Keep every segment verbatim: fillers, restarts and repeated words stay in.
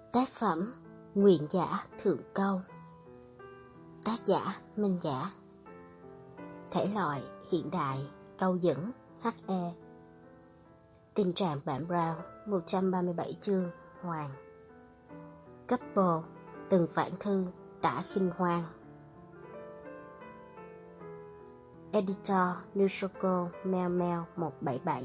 Tác phẩm Nguyện giả thượng câu. Tác giả Minh Giả. Thể loại hiện đại, câu dẫn, hát e. Tình trạng bản Brown, một trăm ba mươi bảy chương, Hoàng. Couple, Từng Vãn Thư, Tả Khinh Hoan. Editor Nusoko Meo Meo một bảy bảy.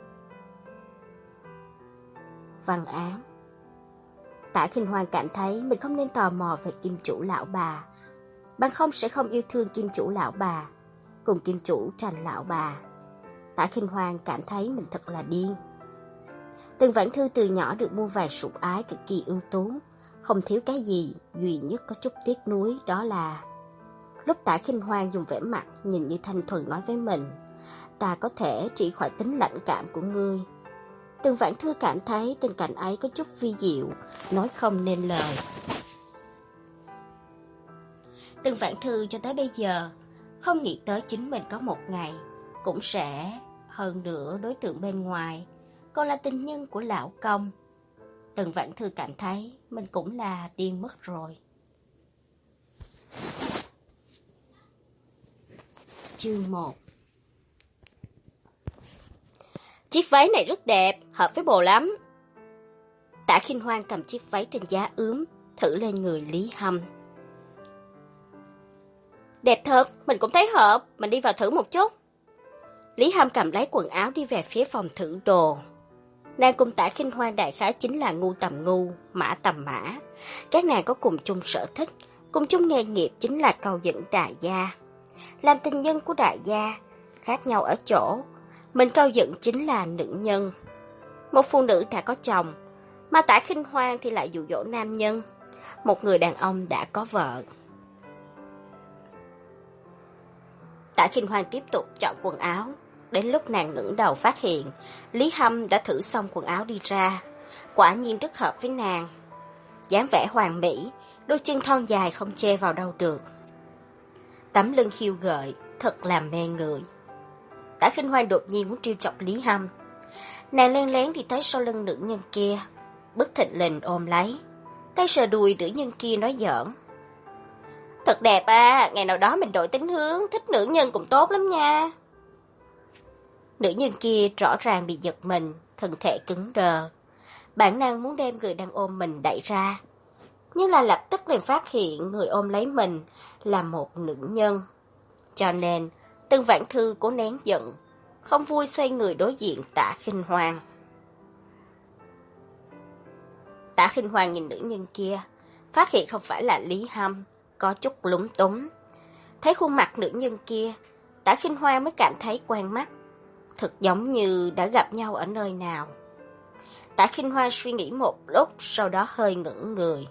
Văn án. Tả Khinh Hoan cảm thấy mình không nên tò mò về kim chủ lão bà, bằng không sẽ không yêu thương kim chủ lão bà, cùng kim chủ tranh lão bà. Tả Khinh Hoan cảm thấy mình thật là điên. Từng Vãn Thư từ nhỏ được muôn vàn sủng ái cực kỳ ưu tú, không thiếu cái gì, duy nhất có chút tiếc nuối đó là lúc Tả Khinh Hoan dùng vẻ mặt nhìn như thanh thuần nói với mình, ta có thể trị khỏi tính lãnh cảm của ngươi. Từng Vãn Thư cảm thấy tình cảnh ấy có chút vi diệu, nói không nên lời. Từng Vãn Thư cho tới bây giờ không nghĩ tới chính mình có một ngày cũng sẽ hơn nữa đối tượng bên ngoài còn là tình nhân của lão công. Từng Vãn Thư cảm thấy mình cũng là điên mất rồi. Chương một. Chiếc váy này rất đẹp, hợp với bồ lắm. Tả Khinh Hoan cầm chiếc váy trên giá ướm, thử lên người Lý Hâm. Đẹp thật, mình cũng thấy hợp, mình đi vào thử một chút. Lý Hâm cầm lấy quần áo đi về phía phòng thử đồ. Nàng cùng Tả Khinh Hoan đại khái chính là ngu tầm ngu, mã tầm mã. Các nàng có cùng chung sở thích, cùng chung nghề nghiệp chính là câu dẫn đại gia. Làm tình nhân của đại gia, khác nhau ở chỗ, mình câu dẫn chính là nữ nhân. Một phụ nữ đã có chồng, mà Tả Khinh Hoan thì lại dụ dỗ nam nhân, một người đàn ông đã có vợ. Tả Khinh Hoan tiếp tục chọn quần áo. Đến lúc nàng ngẩng đầu phát hiện, Lý Hâm đã thử xong quần áo đi ra. Quả nhiên rất hợp với nàng. Dáng vẻ hoàn mỹ, đôi chân thon dài không chê vào đâu được. Tấm lưng khiêu gợi, thật làm mê người. Tả Khinh Hoan đột nhiên muốn trêu chọc Lý Hâm. Nàng len lén đi tới sau lưng nữ nhân kia, bất thình lình ôm lấy, tay sờ đùi nữ nhân kia nói giỡn. Thật đẹp à, ngày nào đó mình đổi tính hướng, thích nữ nhân cũng tốt lắm nha. Nữ nhân kia rõ ràng bị giật mình, thân thể cứng đờ. Bản năng muốn đem người đang ôm mình đẩy ra, nhưng là lập tức liền phát hiện người ôm lấy mình là một nữ nhân. Cho nên, Từng Vãn Thư cố nén giận, không vui xoay người đối diện Tả Khinh Hoan. Tả Khinh Hoan nhìn nữ nhân kia, phát hiện không phải là Lý Hâm, có chút lúng túng. Thấy khuôn mặt nữ nhân kia, Tả Khinh Hoan mới cảm thấy quen mắt, thật giống như đã gặp nhau ở nơi nào. Tả Khinh Hoan suy nghĩ một lúc, sau đó hơi ngẩn người.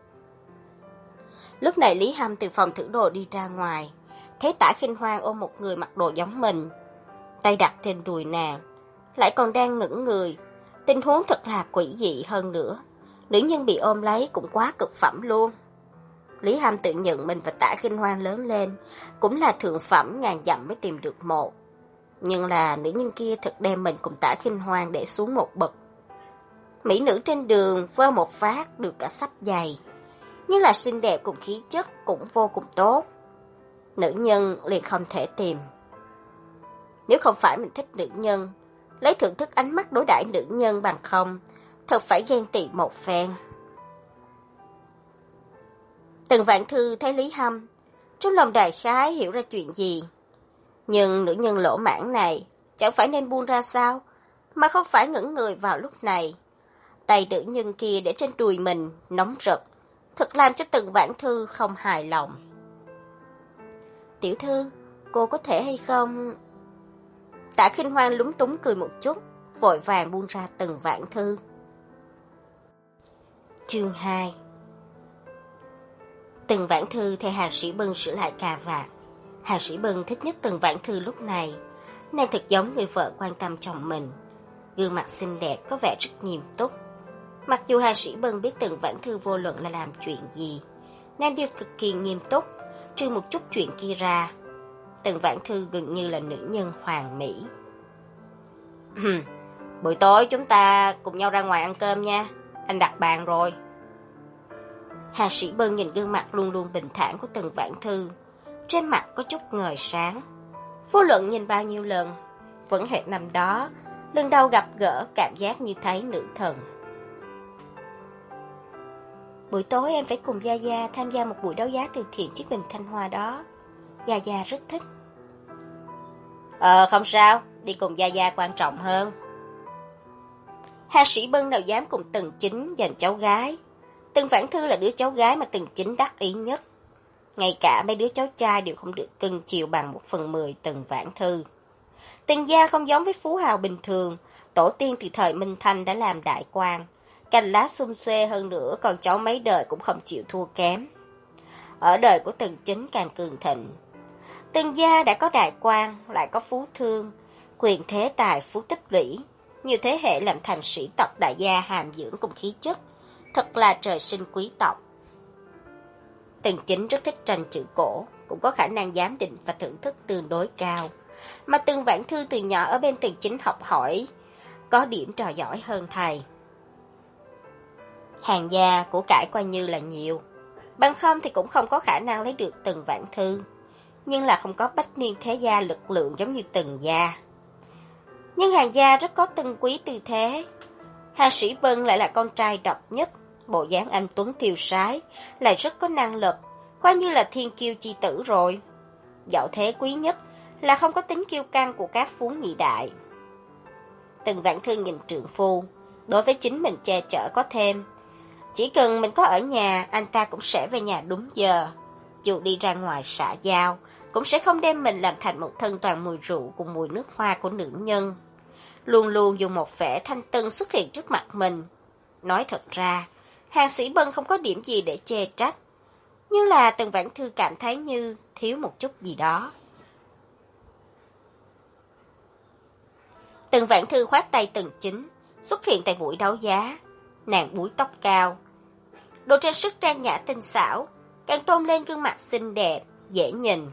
Lúc này Lý Hâm từ phòng thử đồ đi ra ngoài, thấy Tả Khinh Hoan ôm một người mặc đồ giống mình, tay đặt trên đùi nàng, lại còn đang ngẩn người. Tình huống thật là quỷ dị hơn nữa. Nữ nhân bị ôm lấy cũng quá cực phẩm luôn. Lý Hâm tự nhận mình và Tả Khinh Hoan lớn lên cũng là thượng phẩm, ngàn dặm mới tìm được một. Nhưng là nữ nhân kia thật đem mình cùng Tả Khinh Hoan để xuống một bậc. Mỹ nữ trên đường vơ một phát được cả sắp giày, nhưng là xinh đẹp cùng khí chất cũng vô cùng tốt. Nữ nhân liền không thể tìm. Nếu không phải mình thích nữ nhân, lấy thưởng thức ánh mắt đối đãi nữ nhân bằng không, thật phải ghen tị một phen. Từng Vãn Thư thấy Lý Hâm, trong lòng đại khái hiểu ra chuyện gì. Nhưng nữ nhân lỗ mãng này chẳng phải nên buông ra sao, mà không phải ngẩn người vào lúc này. Tay nữ nhân kia để trên đùi mình, nóng rực, thật làm cho Từng Vãn Thư không hài lòng. Tiểu thư, cô có thể hay không... Tả Khinh Hoan lúng túng cười một chút, vội vàng buông ra Từng Vãn Thư. Chương hai. Từng Vãn Thư theo Hàng Sĩ Bân sửa lại cà vạt. Hàng Sĩ Bân thích nhất Từng Vãn Thư lúc này. Nàng thật giống người vợ quan tâm chồng mình. Gương mặt xinh đẹp có vẻ rất nghiêm túc. Mặc dù Hàng Sĩ Bân biết Từng Vãn Thư vô luận là làm chuyện gì, nàng đều cực kỳ nghiêm túc, trừ một chút chuyện kia ra. Từng Vãn Thư gần như là nữ nhân hoàn mỹ. Buổi tối chúng ta cùng nhau ra ngoài ăn cơm nha, anh đặt bàn rồi. Hàng Sĩ Bân nhìn gương mặt luôn luôn bình thản của Tần Vãn Thư, trên mặt có chút ngời sáng. Vô luận nhìn bao nhiêu lần, vẫn hệt năm đó, lần đầu gặp gỡ cảm giác như thấy nữ thần. Buổi tối em phải cùng Gia Gia tham gia một buổi đấu giá từ thiện chiếc bình thanh hoa đó. Gia Gia rất thích. Ờ không sao, đi cùng Gia Gia quan trọng hơn. Hàng Sĩ Bân nào dám cùng Tần Chính giành cháu gái. Tần Vãn Thư là đứa cháu gái mà Tần Chính đắc ý nhất. Ngay cả mấy đứa cháu trai đều không được cưng chiều bằng một phần mười Tần Vãn Thư. Tần gia không giống với phú hào bình thường, tổ tiên từ thời Minh Thanh đã làm đại quan, cành lá xum xuê hơn nữa, còn cháu mấy đời cũng không chịu thua kém. Ở đời của Tần Chính càng cường thịnh. Tần gia đã có đại quan, lại có phú thương, quyền thế tài phú tích lũy, nhiều thế hệ làm thành sĩ tộc đại gia hàm dưỡng cùng khí chất, thật là trời sinh quý tộc. Tần Chính rất thích tranh chữ cổ, cũng có khả năng giám định và thưởng thức tương đối cao. Mà Tần Vãn Thư từ nhỏ ở bên Tần Chính học hỏi, có điểm trò giỏi hơn thầy. Hàng gia của cải coi như là nhiều, bằng không thì cũng không có khả năng lấy được Tần Vãn Thư. Nhưng là không có bách niên thế gia lực lượng giống như Tần gia. Nhưng Hàng gia rất có tân quý tư thế. Hàng Sĩ Bân lại là con trai độc nhất, bộ dáng anh tuấn tiêu sái, lại rất có năng lực, coi như là thiên kiêu chi tử rồi. Dạo thế quý nhất là không có tính kiêu căng của các phú nhị đại. Tần Vãn Thư nhìn trượng phu, đối với chính mình che chở có thêm. Chỉ cần mình có ở nhà, anh ta cũng sẽ về nhà đúng giờ. Dù đi ra ngoài xã giao, cũng sẽ không đem mình làm thành một thân toàn mùi rượu cùng mùi nước hoa của nữ nhân. Luôn luôn dùng một vẻ thanh tân xuất hiện trước mặt mình. Nói thật ra, Hàng Sĩ Bân không có điểm gì để chê trách. Nhưng là Tần Vãn Thư cảm thấy như thiếu một chút gì đó. Tần Vãn Thư khoát tay Tần Chính, xuất hiện tại buổi đấu giá. Nàng búi tóc cao, đồ trang sức trang nhã tinh xảo, càng tôn lên gương mặt xinh đẹp, dễ nhìn.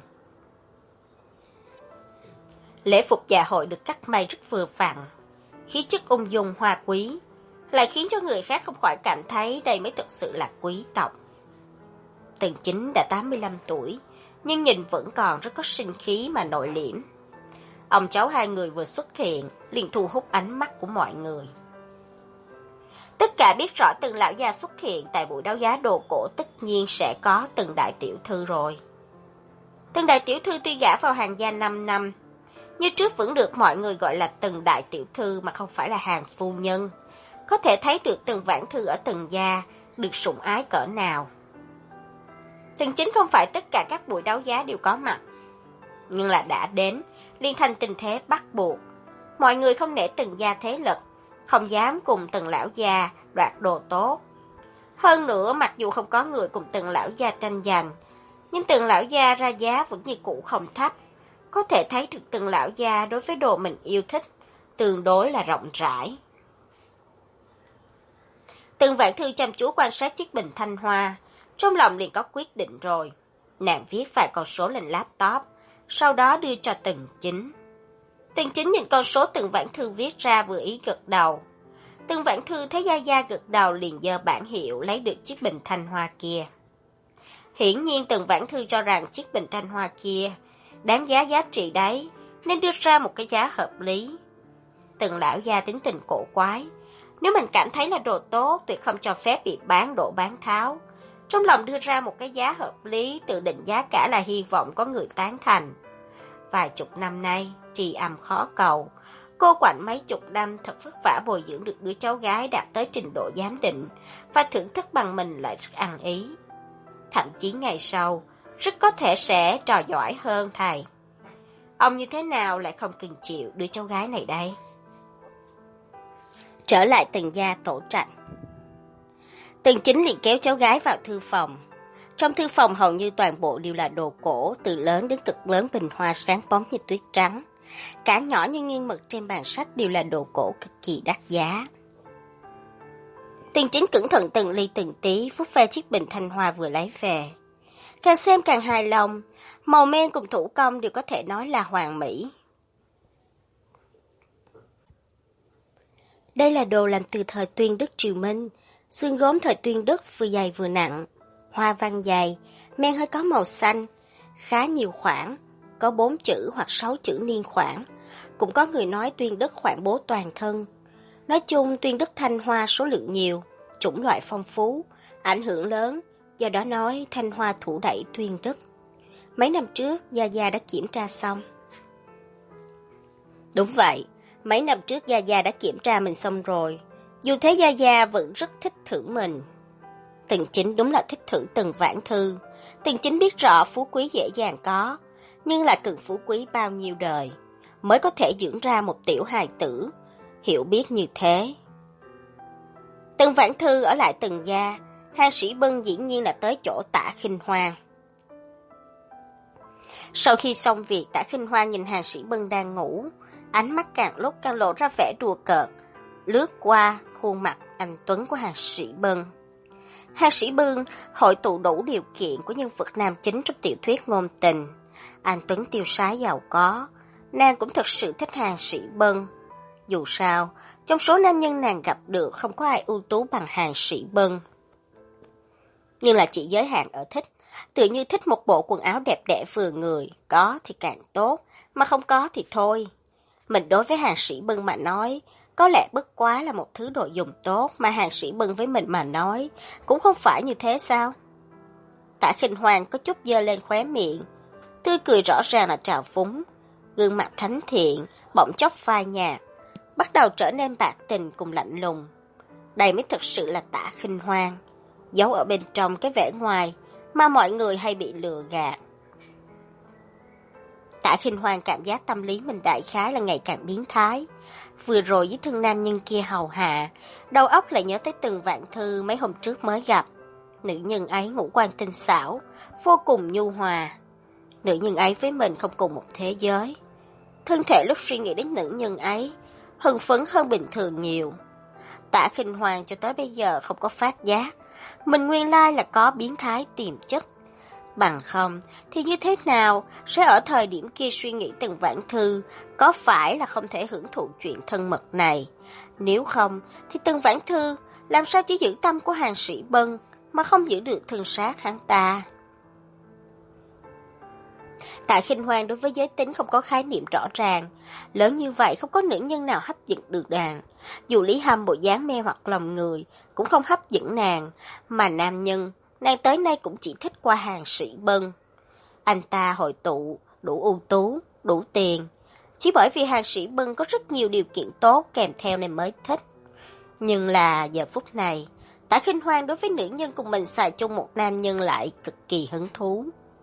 Lễ phục dạ hội được cắt may rất vừa vặn, khí chất ung dung hoa quý, lại khiến cho người khác không khỏi cảm thấy đây mới thực sự là quý tộc. Tần Chính đã tám mươi lăm tuổi, nhưng nhìn vẫn còn rất có sinh khí mà nội liễm. Ông cháu hai người vừa xuất hiện, liền thu hút ánh mắt của mọi người. Tất cả biết rõ Tần lão gia xuất hiện tại buổi đấu giá đồ cổ tất nhiên sẽ có Tần đại tiểu thư rồi. Tần đại tiểu thư tuy gả vào Hàng gia năm năm, như trước vẫn được mọi người gọi là Tần đại tiểu thư mà không phải là Hàng phu nhân. Có thể thấy được Tần Vãn Thư ở Tần gia được sủng ái cỡ nào. Tần Chính không phải tất cả các buổi đấu giá đều có mặt, nhưng là đã đến, liên thành tình thế bắt buộc. Mọi người không nể Tần gia thế lực, không dám cùng Tần lão gia đoạt đồ tốt. Hơn nữa, mặc dù không có người cùng Tần lão gia tranh giành, nhưng Tần lão gia ra giá vẫn như cũ không thấp. Có thể thấy được Tần lão gia đối với đồ mình yêu thích tương đối là rộng rãi. Tần Vãn Thư chăm chú quan sát chiếc bình thanh hoa, trong lòng liền có quyết định rồi. Nàng viết vài con số lên laptop, sau đó đưa cho Tần Chính. Tần Chính nhìn con số Tần Vãn Thư viết ra vừa ý gật đầu. Tần Vãn Thư thấy Gia Gia gật đầu liền giơ bản hiệu lấy được chiếc bình thanh hoa kia. Hiển nhiên Tần Vãn Thư cho rằng chiếc bình thanh hoa kia đáng giá giá trị đấy, nên đưa ra một cái giá hợp lý. Tần lão gia tính tình cổ quái, nếu mình cảm thấy là đồ tốt tuyệt không cho phép bị bán độ bán tháo. Trong lòng đưa ra một cái giá hợp lý, tự định giá cả là hy vọng có người tán thành. Vài chục năm nay, trì âm khó cầu, cô quạnh mấy chục năm thật vất vả bồi dưỡng được đứa cháu gái đạt tới trình độ giám định, và thưởng thức bằng mình lại rất ăn ý. Thậm chí ngày sau, rất có thể sẽ trò giỏi hơn thầy. Ông như thế nào lại không cưng chịu đứa cháu gái này đây? Trở lại Tần gia tổ trạch. Tần Chính liền kéo cháu gái vào thư phòng. Trong thư phòng hầu như toàn bộ đều là đồ cổ, từ lớn đến cực lớn bình hoa sáng bóng như tuyết trắng. Cả nhỏ như nghiêng mực trên bàn sách đều là đồ cổ cực kỳ đắt giá. Tần Chính cẩn thận từng ly từng tí vuốt ve chiếc bình thanh hoa vừa lấy về. Càng xem càng hài lòng, màu men cùng thủ công đều có thể nói là hoàn mỹ. Đây là đồ làm từ thời Tuyên Đức Triều Minh, xương gốm thời Tuyên Đức vừa dày vừa nặng, hoa văn dày, men hơi có màu xanh, khá nhiều khoản, có bốn chữ hoặc sáu chữ niên khoản. Cũng có người nói tuyên đức khoản bố toàn thân. Nói chung tuyên đức Thanh Hoa số lượng nhiều, chủng loại phong phú, ảnh hưởng lớn, do đó nói Thanh Hoa thủ đẩy tuyên đức. Mấy năm trước Gia Gia đã kiểm tra xong. Đúng vậy, mấy năm trước Gia Gia đã kiểm tra mình xong rồi. Dù thế Gia Gia vẫn rất thích thử mình. Tần Chính đúng là thích thử từng vãn thư. Tần Chính biết rõ phú quý dễ dàng có, nhưng là cần phú quý bao nhiêu đời mới có thể dưỡng ra một tiểu hài tử, hiểu biết như thế. Tần vãn thư ở lại Tần gia, Hàng Sĩ Bân dĩ nhiên là tới chỗ Tạ Khinh Hoan. Sau khi xong việc, Tạ Khinh Hoan nhìn Hàng Sĩ Bân đang ngủ, ánh mắt càng lúc càng lộ ra vẻ đùa cợt, lướt qua khuôn mặt anh tuấn của Hàng Sĩ Bân. Hàng Sĩ Bân hội tụ đủ điều kiện của nhân vật nam chính trong tiểu thuyết ngôn tình. Anh tuấn tiêu sái giàu có, nàng cũng thực sự thích Hàng Sĩ Bân. Dù sao, trong số nam nhân nàng gặp được không có ai ưu tú bằng Hàng Sĩ Bân. Nhưng là chỉ giới hạn ở thích, tự như thích một bộ quần áo đẹp đẽ vừa người, có thì càng tốt, mà không có thì thôi. Mình đối với Hàng Sĩ Bân mà nói, có lẽ bất quá là một thứ đồ dùng tốt, mà Hàng Sĩ Bân với mình mà nói, cũng không phải như thế sao? Tạ Khinh Hoan có chút giơ lên khóe miệng, tươi cười rõ ràng là trào phúng, gương mặt thánh thiện, bỗng chốc phai nhạt, bắt đầu trở nên bạc tình cùng lạnh lùng. Đây mới thực sự là Tạ Khinh Hoan, giấu ở bên trong cái vẻ ngoài mà mọi người hay bị lừa gạt. Tạ Khinh Hoan cảm giác tâm lý mình đại khái là ngày càng biến thái. Vừa rồi với thân nam nhân kia hầu hạ, đầu óc lại nhớ tới từng vạn thư mấy hôm trước mới gặp. Nữ nhân ấy ngũ quan tinh xảo, vô cùng nhu hòa. Nữ nhân ấy với mình không cùng một thế giới. Thân thể lúc suy nghĩ đến nữ nhân ấy, hưng phấn hơn bình thường nhiều. Tạ Khinh Hoan cho tới bây giờ không có phát giác, mình nguyên lai là có biến thái tiềm chất. Bằng không thì như thế nào sẽ ở thời điểm kia suy nghĩ từng vãn thư, có phải là không thể hưởng thụ chuyện thân mật này. Nếu không thì từng vãn thư làm sao chỉ giữ tâm của Hàng Sĩ Bân mà không giữ được thân xác hắn ta. Tạ Khinh Hoan đối với giới tính không có khái niệm rõ ràng, lớn như vậy không có nữ nhân nào hấp dẫn được nàng. Dù Lý Hâm bộ dáng mê hoặc lòng người cũng không hấp dẫn nàng, mà nam nhân nàng tới nay cũng chỉ thích qua Hàng Sĩ Bân. Anh ta hội tụ đủ ưu tú, đủ tiền, chỉ bởi vì Hàng Sĩ Bân có rất nhiều điều kiện tốt kèm theo nên mới thích. Nhưng là giờ phút này, Tạ Khinh Hoan đối với nữ nhân cùng mình xài chung một nam nhân lại cực kỳ hứng thú.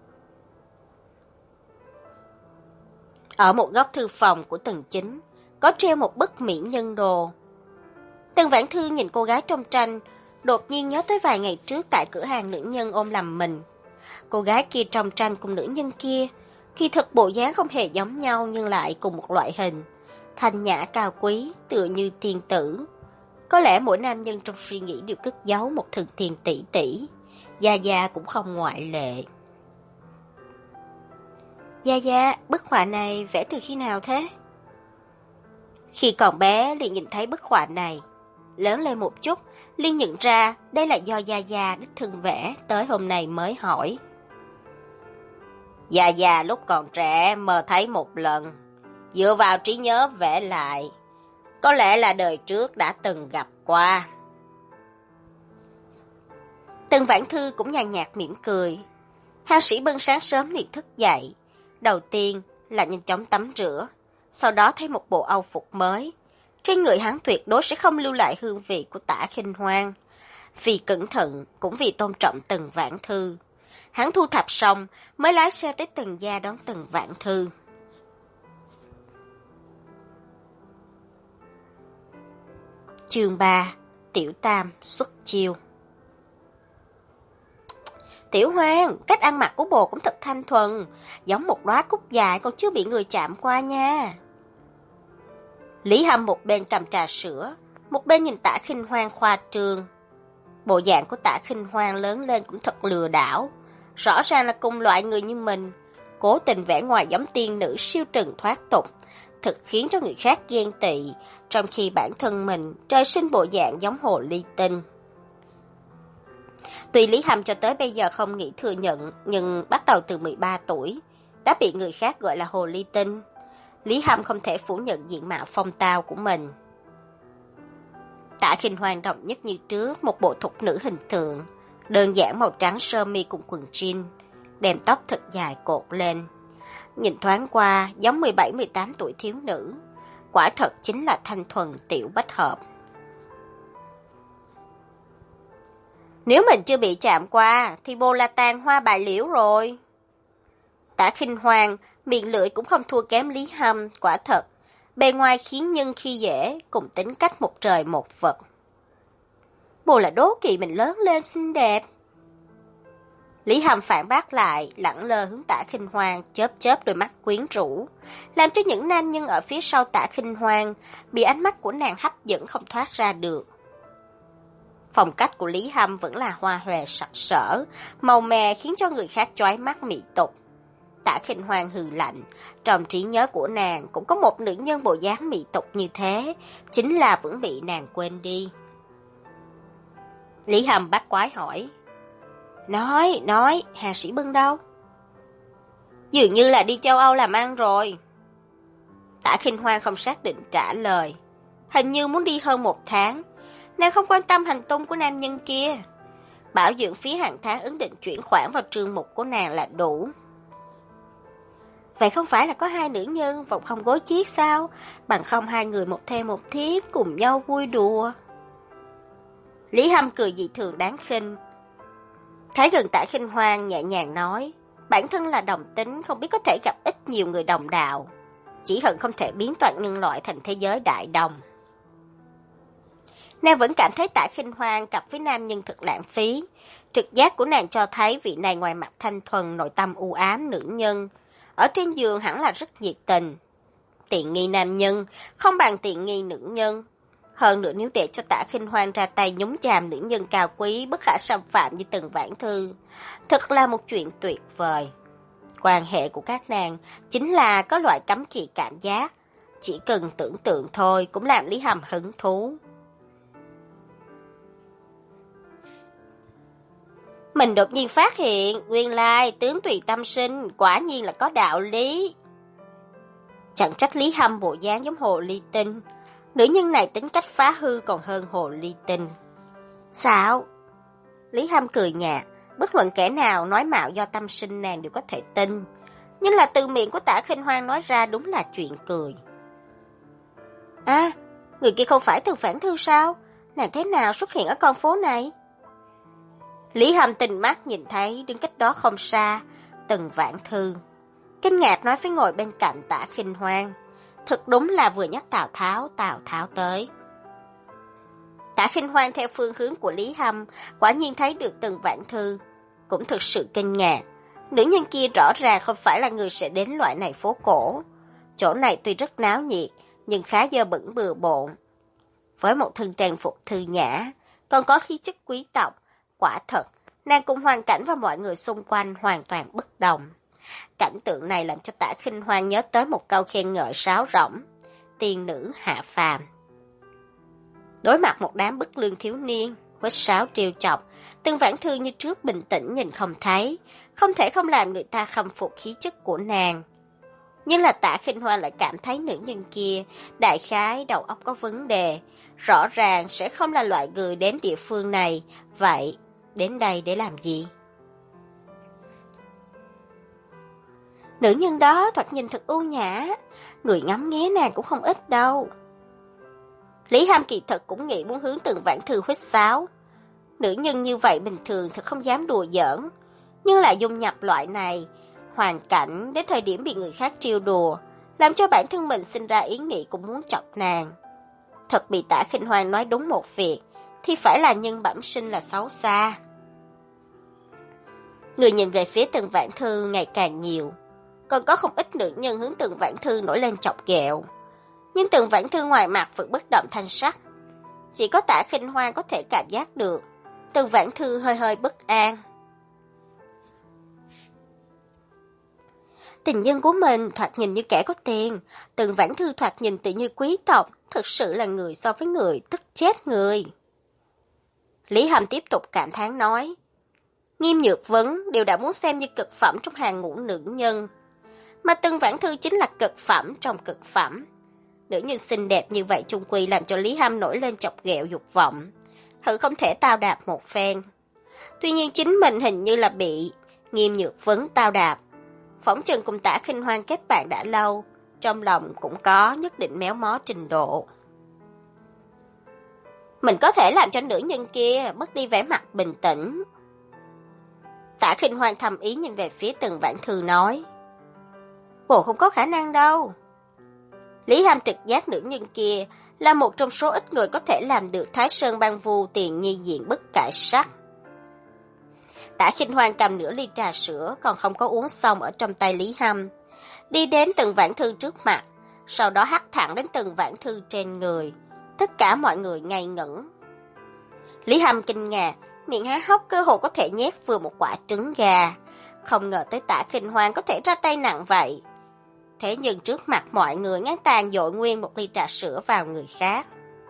Ở một góc thư phòng của Tần Chính, có treo một bức mỹ nhân đồ. Tần Vãn Thư nhìn cô gái trong tranh, đột nhiên nhớ tới vài ngày trước tại cửa hàng nữ nhân ôm lầm mình. Cô gái kia trong tranh cùng nữ nhân kia, kỳ thực bộ dáng không hề giống nhau nhưng lại cùng một loại hình. Thanh nhã cao quý, tựa như tiên tử. Có lẽ mỗi nam nhân trong suy nghĩ đều cất giấu một thần tiên tỷ tỷ. Gia Gia cũng không ngoại lệ. Gia Gia, bức họa này vẽ từ khi nào thế? Khi còn bé liền nhìn thấy bức họa này. Lớn lên một chút, liền nhận ra đây là do Gia Gia đích thân vẽ, tới hôm nay mới hỏi. Gia Gia lúc còn trẻ mơ thấy một lần, dựa vào trí nhớ vẽ lại. Có lẽ là đời trước đã từng gặp qua. Tần Vãn Thư cũng nhàn nhạt mỉm cười. Hàng Sĩ Bân sáng sớm liền thức dậy. Đầu tiên là nhanh chóng tắm rửa, sau đó thấy một bộ âu phục mới. Trên người hắn tuyệt đối sẽ không lưu lại hương vị của Tạ Khinh Hoan. Vì cẩn thận, cũng vì tôn trọng Tần Vãn Thư. Hắn thu thập xong mới lái xe tới Tần gia đón Tần Vãn Thư. Chương ba. Tiểu Tam xuất chiêu. Tiểu Hoan, cách ăn mặc của bồ cũng thật thanh thuần, giống một đóa cúc dài còn chưa bị người chạm qua nha. Lý Hâm một bên cầm trà sữa, một bên nhìn Tạ Khinh Hoan khoa trương. Bộ dạng của Tạ Khinh Hoan lớn lên cũng thật lừa đảo, rõ ràng là cùng loại người như mình, cố tình vẽ ngoài giống tiên nữ siêu trần thoát tục, thật khiến cho người khác ghen tị, trong khi bản thân mình trời sinh bộ dạng giống hồ ly tinh. Tuy Lý Hâm cho tới bây giờ không nghĩ thừa nhận, nhưng bắt đầu từ mười ba tuổi, đã bị người khác gọi là hồ ly tinh. Lý Hâm không thể phủ nhận diện mạo phong tao của mình. Tạ Khinh Hoan đồng nhất như trước, một bộ thục nữ hình tượng, đơn giản màu trắng sơ mi cùng quần jean, đem tóc thật dài cột lên. Nhìn thoáng qua giống mười bảy mười tám tuổi thiếu nữ, quả thật chính là thanh thuần tiểu bách hợp. Nếu mình chưa bị chạm qua thì bồ là tàn hoa bại liễu rồi. Tạ Khinh Hoan miệng lưỡi cũng không thua kém Lý Hâm, quả thật bề ngoài khiến nhân khi dễ, cùng tính cách một trời một vực. Bồ là đố kỵ mình lớn lên xinh đẹp. Lý Hâm phản bác lại, lẳng lơ hướng Tạ Khinh Hoan, chớp chớp đôi mắt quyến rũ, làm cho những nam nhân ở phía sau Tạ Khinh Hoan bị ánh mắt của nàng hấp dẫn không thoát ra được. Phong cách của Lý Hâm vẫn là hoa hòe sặc sỡ, màu mè khiến cho người khác chói mắt mỹ tục. Tạ Khinh Hoan hừ lạnh, trong trí nhớ của nàng cũng có một nữ nhân bộ dáng mỹ tục như thế, chính là vẫn bị nàng quên đi. Lý Hâm bát quái hỏi, Nói, nói, Hà Sĩ Bân đâu? Dường như là đi châu Âu làm ăn rồi. Tạ Khinh Hoan không xác định trả lời, hình như muốn đi hơn một tháng. Nàng không quan tâm hành tung của nam nhân kia. Bảo dưỡng phí hàng tháng ứng định chuyển khoản vào trương mục của nàng là đủ. Vậy không phải là có hai nữ nhân vòng không gối chiếc sao? Bằng không hai người một thê một thiếp cùng nhau vui đùa. Lý Hâm cười dị thường đáng khinh. Thấy gần Tạ Khinh Hoan nhẹ nhàng nói, bản thân là đồng tính, không biết có thể gặp ít nhiều người đồng đạo. Chỉ hận không thể biến toàn nhân loại thành thế giới đại đồng. Nàng vẫn cảm thấy Tạ Khinh Hoan cặp với nam nhân thật lãng phí. Trực giác của nàng cho thấy vị này ngoài mặt thanh thuần, nội tâm u ám nữ nhân, ở trên giường hẳn là rất nhiệt tình. Tiện nghi nam nhân, không bằng tiện nghi nữ nhân. Hơn nữa nếu để cho Tạ Khinh Hoan ra tay nhúng chàm nữ nhân cao quý, bất khả xâm phạm như Tần Vãn Thư, thật là một chuyện tuyệt vời. Quan hệ của các nàng chính là có loại cấm kỵ cảm giác, chỉ cần tưởng tượng thôi cũng làm Lý Hâm hứng thú. Mình đột nhiên phát hiện, nguyên lai tướng tùy tâm sinh, quả nhiên là có đạo lý. Chẳng trách Lý Hâm bộ dáng giống hồ ly tinh. Nữ nhân này tính cách phá hư còn hơn hồ ly tinh. Sao? Lý Hâm cười nhạt, bất luận kẻ nào nói mạo do tâm sinh nàng đều có thể tin. Nhưng là từ miệng của Tạ Khinh Hoan nói ra đúng là chuyện cười. À, người kia không phải Tần Vãn Thư sao? Nàng thế nào xuất hiện ở con phố này? Lý Hâm tình mắt nhìn thấy đứng cách đó không xa, Tần Vãn Thư. Kinh ngạc nói với ngồi bên cạnh Tạ Khinh Hoan. Thật đúng là vừa nhắc Tào Tháo, Tào Tháo tới. Tạ Khinh Hoan theo phương hướng của Lý Hâm, quả nhiên thấy được Tần Vãn Thư. Cũng thực sự kinh ngạc. Nữ nhân kia rõ ràng không phải là người sẽ đến loại này phố cổ. Chỗ này tuy rất náo nhiệt, nhưng khá dơ bẩn bừa bộn. Với một thân trang phục thư nhã, còn có khí chất quý tộc, quả thật, nàng cùng hoàn cảnh và mọi người xung quanh hoàn toàn bất đồng. Cảnh tượng này làm cho Tạ Khinh Hoan nhớ tới một câu khen ngợi sáo rỗng, tiên nữ hạ phàm. Đối mặt một đám bất lương thiếu niên, huýt sáo trêu chọc, Tần Vãn Thư như trước bình tĩnh nhìn không thấy, không thể không làm người ta khâm phục khí chất của nàng. Nhưng là Tạ Khinh Hoan lại cảm thấy nữ nhân kia đại khái đầu óc có vấn đề, rõ ràng sẽ không là loại người đến địa phương này, vậy đến đây để làm gì? Nữ nhân đó thoạt nhìn thật ưu nhã, người ngắm nghía nàng cũng không ít đâu. Lý Hâm kỳ thật cũng nghĩ muốn hướng Tần Vãn Thư huýt sáo. Nữ nhân như vậy bình thường thật không dám đùa giỡn, nhưng lại dung nhập loại này, hoàn cảnh đến thời điểm bị người khác trêu đùa, làm cho bản thân mình sinh ra ý nghĩ cũng muốn chọc nàng. Thật bị Tạ Khinh Hoan nói đúng một việc, thì phải là nhân bẩm sinh là xấu xa. Người nhìn về phía Tần Vãn Thư ngày càng nhiều, còn có không ít nữ nhân hướng Tần Vãn Thư nổi lên chọc ghẹo. Nhưng Tần Vãn Thư ngoài mặt vẫn bất động thanh sắc. Chỉ có Tạ Khinh Hoan có thể cảm giác được Tần Vãn Thư hơi hơi bất an. Tình nhân của mình thoạt nhìn như kẻ có tiền, Tần Vãn Thư thoạt nhìn tự như quý tộc, thực sự là người so với người tức chết người. Lý Hâm tiếp tục cảm thán nói, Nghiêm Nhược Vấn đều đã muốn xem như cực phẩm trong hàng ngũ nữ nhân. Mà Tần Vãn Thư chính là cực phẩm trong cực phẩm. Nữ nhân xinh đẹp như vậy chung quy làm cho Lý Hâm nổi lên chọc ghẹo dục vọng. Hận không thể tao đạp một phen. Tuy nhiên chính mình hình như là bị Nghiêm Nhược Vấn tao đạp. Phỏng chừng cùng Tả Khinh Hoan kết bạn đã lâu, trong lòng cũng có nhất định méo mó trình độ. Mình có thể làm cho nữ nhân kia mất đi vẻ mặt bình tĩnh. Tả Khinh Hoan thầm ý nhìn về phía Tần Vãn Thư nói. Bộ không có khả năng đâu. Lý Hâm trực giác nữ nhân kia là một trong số ít người có thể làm được Thái Sơn Băng Vu tiền nhi diện bất cải sắc. Tả Khinh Hoan cầm nửa ly trà sữa còn không có uống xong ở trong tay Lý Hâm, đi đến Tần Vãn Thư trước mặt, sau đó hắt thẳng đến Tần Vãn Thư trên người. Tất cả mọi người ngây ngẩn. Lý Hâm kinh ngạc, miệng há hốc cơ hồ có thể nhét vừa một quả trứng gà. Không ngờ tới Tả Khinh Hoan có thể ra tay nặng vậy. Thế nhưng trước mặt mọi người ngang tàn dội nguyên một ly trà sữa vào người khác.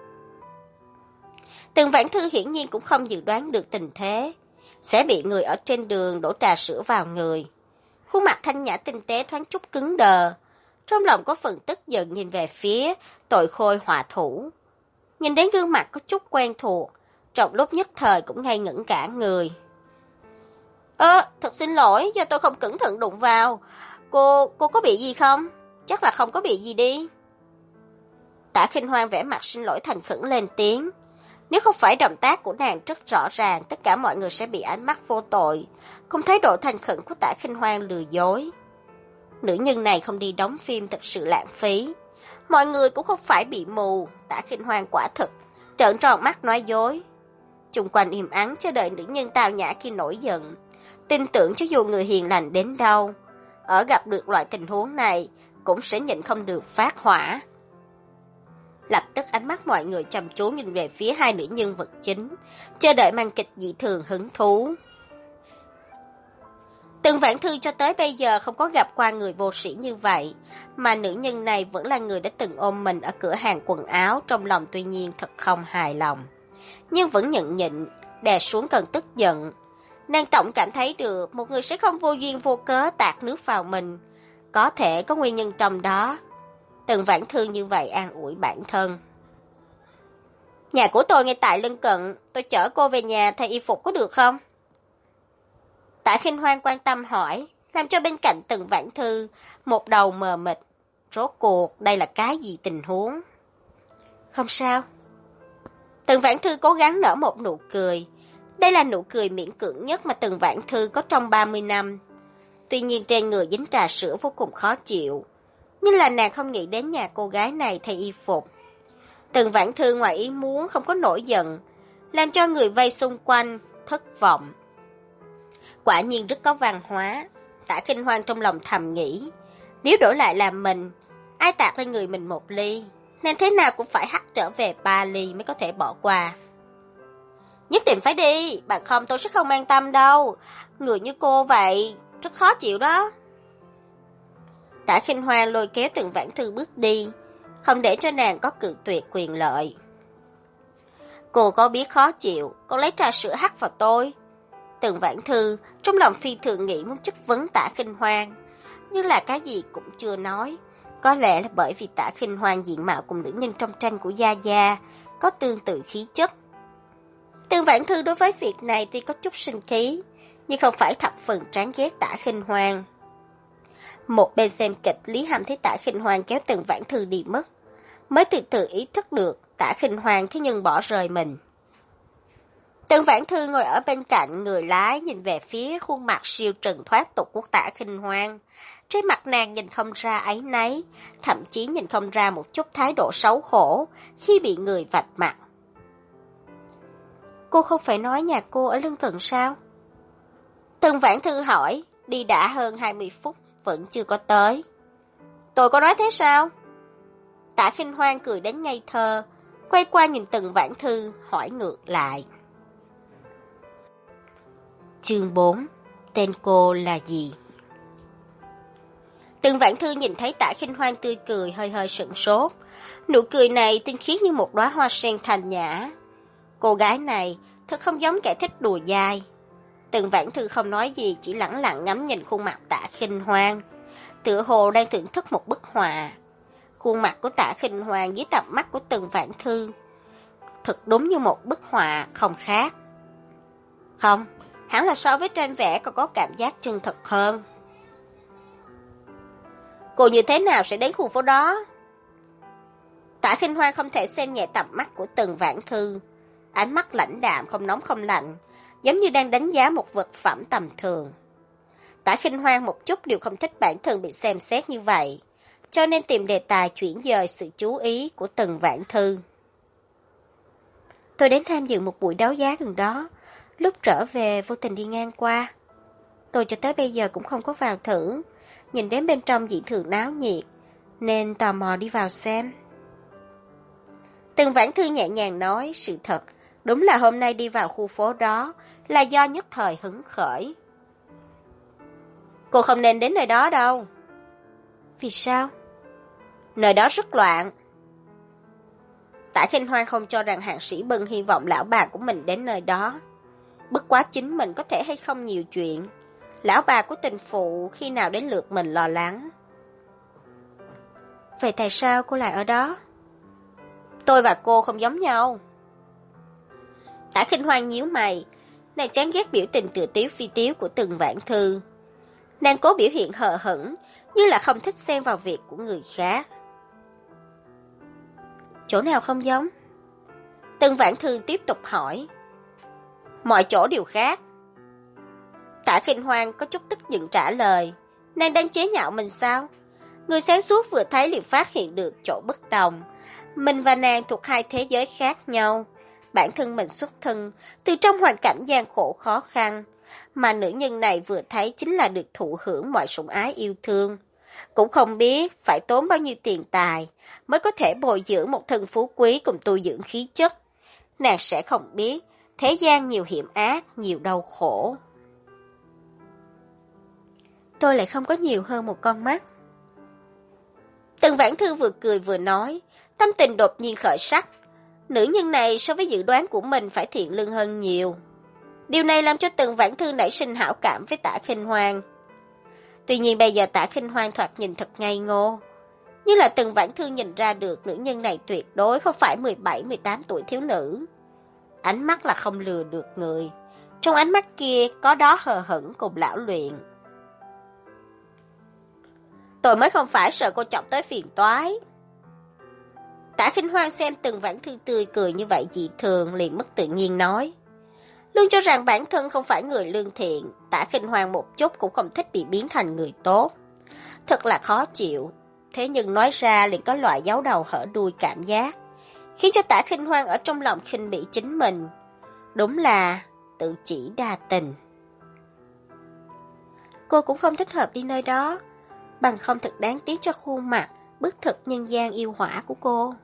Tần Vãn Thư hiển nhiên cũng không dự đoán được tình thế sẽ bị người ở trên đường đổ trà sữa vào người. Khuôn mặt thanh nhã tinh tế thoáng chút cứng đờ. Trong lòng có phần tức giận nhìn về phía Tội Khôi họa thủ. Nhìn đến gương mặt có chút quen thuộc, trong lúc nhất thời cũng ngây ngẩn cả người. Ơ, thật xin lỗi, do tôi không cẩn thận đụng vào. Cô, cô có bị gì không? Chắc là không có bị gì đi. Tả Khinh Hoan vẻ mặt xin lỗi thành khẩn lên tiếng. Nếu không phải động tác của nàng rất rõ ràng, tất cả mọi người sẽ bị ánh mắt vô tội. Không thấy độ thành khẩn của Tả Khinh Hoan lừa dối. Nữ nhân này không đi đóng phim thật sự lãng phí. Mọi người cũng không phải bị mù, Tả Khinh Hoan quả thực trợn tròn mắt nói dối. Chung quanh im ắng chờ đợi nữ nhân tào nhã khi nổi giận. Tin tưởng cho dù người hiền lành đến đâu, ở gặp được loại tình huống này cũng sẽ nhịn không được phát hỏa. Lập tức ánh mắt mọi người chăm chú nhìn về phía hai nữ nhân vật chính, chờ đợi màn kịch dị thường hứng thú. Tần Vãn Thư cho tới bây giờ không có gặp qua người vô sĩ như vậy, mà nữ nhân này vẫn là người đã từng ôm mình ở cửa hàng quần áo, trong lòng tuy nhiên thật không hài lòng. Nhưng vẫn nhẫn nhịn, đè xuống cơn tức giận. Nàng tổng cảm thấy được một người sẽ không vô duyên vô cớ tạt nước vào mình, có thể có nguyên nhân trong đó. Tần Vãn Thư như vậy an ủi bản thân. Nhà của tôi ngay tại lân cận, tôi chở cô về nhà thay y phục có được không? Tả Khinh Hoan quan tâm hỏi, làm cho bên cạnh Tần Vãn Thư một đầu mờ mịt. Rốt cuộc đây là cái gì tình huống? Không sao. Tần Vãn Thư cố gắng nở một nụ cười. Đây là nụ cười miễn cưỡng nhất mà Tần Vãn Thư có trong ba mươi năm. Tuy nhiên trên người dính trà sữa vô cùng khó chịu. Nhưng là nàng không nghĩ đến nhà cô gái này thay y phục. Tần Vãn Thư ngoài ý muốn không có nổi giận, làm cho người vây xung quanh thất vọng. Quả nhiên rất có văn hóa. Tả Khinh Hoan trong lòng thầm nghĩ, nếu đổi lại làm mình, ai tạt lên người mình một ly, nên thế nào cũng phải hắt trở về ba ly mới có thể bỏ qua. Nhất định phải đi, bằng không tôi sẽ không an tâm đâu. Người như cô vậy, rất khó chịu đó. Tả Khinh Hoan lôi kéo Tần Vãn Thư bước đi, không để cho nàng có cự tuyệt quyền lợi. Cô có biết khó chịu, còn lấy trà sữa hắt vào tôi. Tần Vãn Thư trong lòng phi thường nghĩ muốn chất vấn Tả Khinh Hoan, nhưng là cái gì cũng chưa nói. Có lẽ là bởi vì Tả Khinh Hoan diện mạo cùng nữ nhân trong tranh của Gia Gia có tương tự khí chất. Tần Vãn Thư đối với việc này tuy có chút sinh khí, nhưng không phải thập phần chán ghét Tả Khinh Hoan. Một bên xem kịch, Lý Hâm thấy Tả Khinh Hoan kéo Tần Vãn Thư đi mất, mới từ từ ý thức được Tả Khinh Hoan thế nhưng bỏ rơi mình. Tần Vãn Thư ngồi ở bên cạnh người lái, nhìn về phía khuôn mặt siêu trần thoát tục của Tả Khinh Hoan. Trên mặt nàng nhìn không ra áy náy, thậm chí nhìn không ra một chút thái độ xấu hổ khi bị người vạch mặt. Cô không phải nói nhà cô ở lân cận sao? Tần Vãn Thư hỏi, đi đã hơn hai mươi phút, vẫn chưa có tới. Tôi có nói thế sao? Tả Khinh Hoan cười đến ngây thơ, quay qua nhìn Tần Vãn Thư, hỏi ngược lại. Chương bốn. Tên cô là gì? Tần Vãn Thư nhìn thấy Tả Khinh Hoan tươi cười, hơi hơi sửng sốt. Nụ cười này tinh khiết như một đóa hoa sen thanh nhã. Cô gái này thật không giống kẻ thích đùa dai. Từng Vãn Thư không nói gì, chỉ lẳng lặng ngắm nhìn khuôn mặt Tạ Khinh Hoan, tựa hồ đang thưởng thức một bức họa. Khuôn mặt của Tạ Khinh Hoan dưới tầm mắt của Từng Vãn Thư thật đúng như một bức họa, không khác. Không, hẳn là so với tranh vẽ còn có cảm giác chân thực hơn. Cô như thế nào sẽ đến khu phố đó? Tạ Khinh Hoan không thể xem nhẹ tầm mắt của Từng Vãn Thư, ánh mắt lãnh đạm không nóng không lạnh, giống như đang đánh giá một vật phẩm tầm thường. Tạ Khinh Hoan một chút đều không thích bản thân bị xem xét như vậy, cho nên tìm đề tài chuyển dời sự chú ý của Từng Vãn Thư. Tôi đến tham dự một buổi đấu giá gần đó, lúc trở về vô tình đi ngang qua. Tôi cho tới bây giờ cũng không có vào thử, nhìn đến bên trong dị thường náo nhiệt, nên tò mò đi vào xem. Từng Vãn Thư nhẹ nhàng nói, sự thật, đúng là hôm nay đi vào khu phố đó là do nhất thời hứng khởi. Cô không nên đến nơi đó đâu. Vì sao? Nơi đó rất loạn. Tạ Khinh Hoan không cho rằng Hàn Sĩ Bân hy vọng lão bà của mình đến nơi đó. Bất quá chính mình có thể hay không nhiều chuyện. Lão bà của tình phụ khi nào đến lượt mình lo lắng. Vậy tại sao cô lại ở đó? Tôi và cô không giống nhau. Tạ Khinh Hoan nhíu mày, nàng chán ghét biểu tình tự tiếu phi tiếu của Từng Vãn Thư. Nàng cố biểu hiện hờ hững, như là không thích xen vào việc của người khác. Chỗ nào không giống? Từng Vãn Thư tiếp tục hỏi. Mọi chỗ đều khác. Tạ Khinh Hoan có chút tức giận trả lời. Nàng đang chế nhạo mình sao? Người sáng suốt vừa thấy liền phát hiện được chỗ bất đồng. Mình và nàng thuộc hai thế giới khác nhau. Bản thân mình xuất thân từ trong hoàn cảnh gian khổ khó khăn, mà nữ nhân này vừa thấy chính là được thụ hưởng mọi sủng ái yêu thương. Cũng không biết phải tốn bao nhiêu tiền tài mới có thể bồi dưỡng một thân phú quý cùng tu dưỡng khí chất. Nàng sẽ không biết thế gian nhiều hiểm ác, nhiều đau khổ. Tôi lại không có nhiều hơn một con mắt. Từng Vãn Thư vừa cười vừa nói, tâm tình đột nhiên khởi sắc. Nữ nhân này so với dự đoán của mình phải thiện lương hơn nhiều. Điều này làm cho Từng Vãn Thư nảy sinh hảo cảm với Tạ Khinh Hoan. Tuy nhiên bây giờ Tạ Khinh Hoan thoạt nhìn thật ngây ngô, như là Từng Vãn Thư nhìn ra được nữ nhân này tuyệt đối không phải mười bảy mười tám tuổi thiếu nữ. Ánh mắt là không lừa được người, trong ánh mắt kia có đó hờ hững cùng lão luyện. Tôi mới không phải sợ cô chọc tới phiền toái. Tạ Khinh Hoan xem Từng Vãn Thư tươi cười như vậy dị thường, liền mất tự nhiên nói. Luôn cho rằng bản thân không phải người lương thiện, Tạ Khinh Hoan một chút cũng không thích bị biến thành người tốt. Thật là khó chịu, thế nhưng nói ra liền có loại giấu đầu hở đuôi cảm giác, khiến cho Tạ Khinh Hoan ở trong lòng khinh bỉ chính mình. Đúng là tự chỉ đa tình. Cô cũng không thích hợp đi nơi đó, bằng không thật đáng tiếc cho khuôn mặt, bức thực nhân gian yêu hỏa của cô.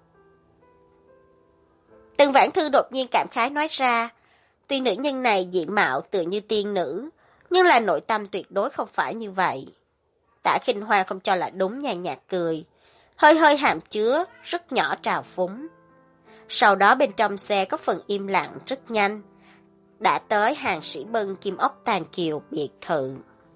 Từng Vãn Thư đột nhiên cảm khái nói ra, tuy nữ nhân này diện mạo tựa như tiên nữ, nhưng là nội tâm tuyệt đối không phải như vậy. Tạ Khinh Hoan không cho là đúng, nhàn nhạt cười, hơi hơi hàm chứa, rất nhỏ trào phúng. Sau đó bên trong xe có phần im lặng rất nhanh, đã tới Hàn Sĩ Bân Kim Ốc Tàn Kiều biệt thự.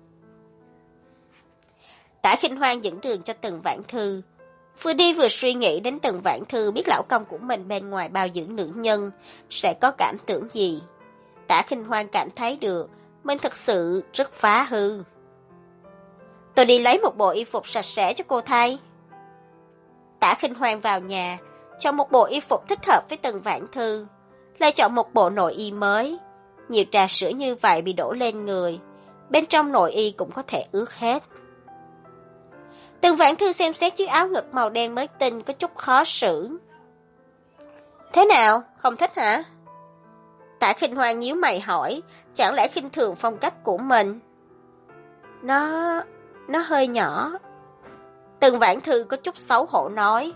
Tạ Khinh Hoan dẫn đường cho Từng Vãn Thư, vừa đi vừa suy nghĩ đến Từng Vãn Thư biết lão công của mình bên ngoài bao dưỡng nữ nhân sẽ có cảm tưởng gì. Tạ Khinh Hoan cảm thấy được mình thật sự rất phá hư. Tôi đi lấy một bộ y phục sạch sẽ cho cô thay. Tạ Khinh Hoan vào nhà, chọn một bộ y phục thích hợp với Từng Vãn Thư, lại chọn một bộ nội y mới. Nhiều trà sữa như vậy bị đổ lên người, bên trong nội y cũng có thể ướt hết. Từng Vãn Thư xem xét chiếc áo ngực màu đen mới tinh có chút khó xử. Thế nào, không thích hả? Tạ Khinh Hoan nhíu mày hỏi, chẳng lẽ khinh thường phong cách của mình? Nó... nó hơi nhỏ. Từng Vãn Thư có chút xấu hổ nói.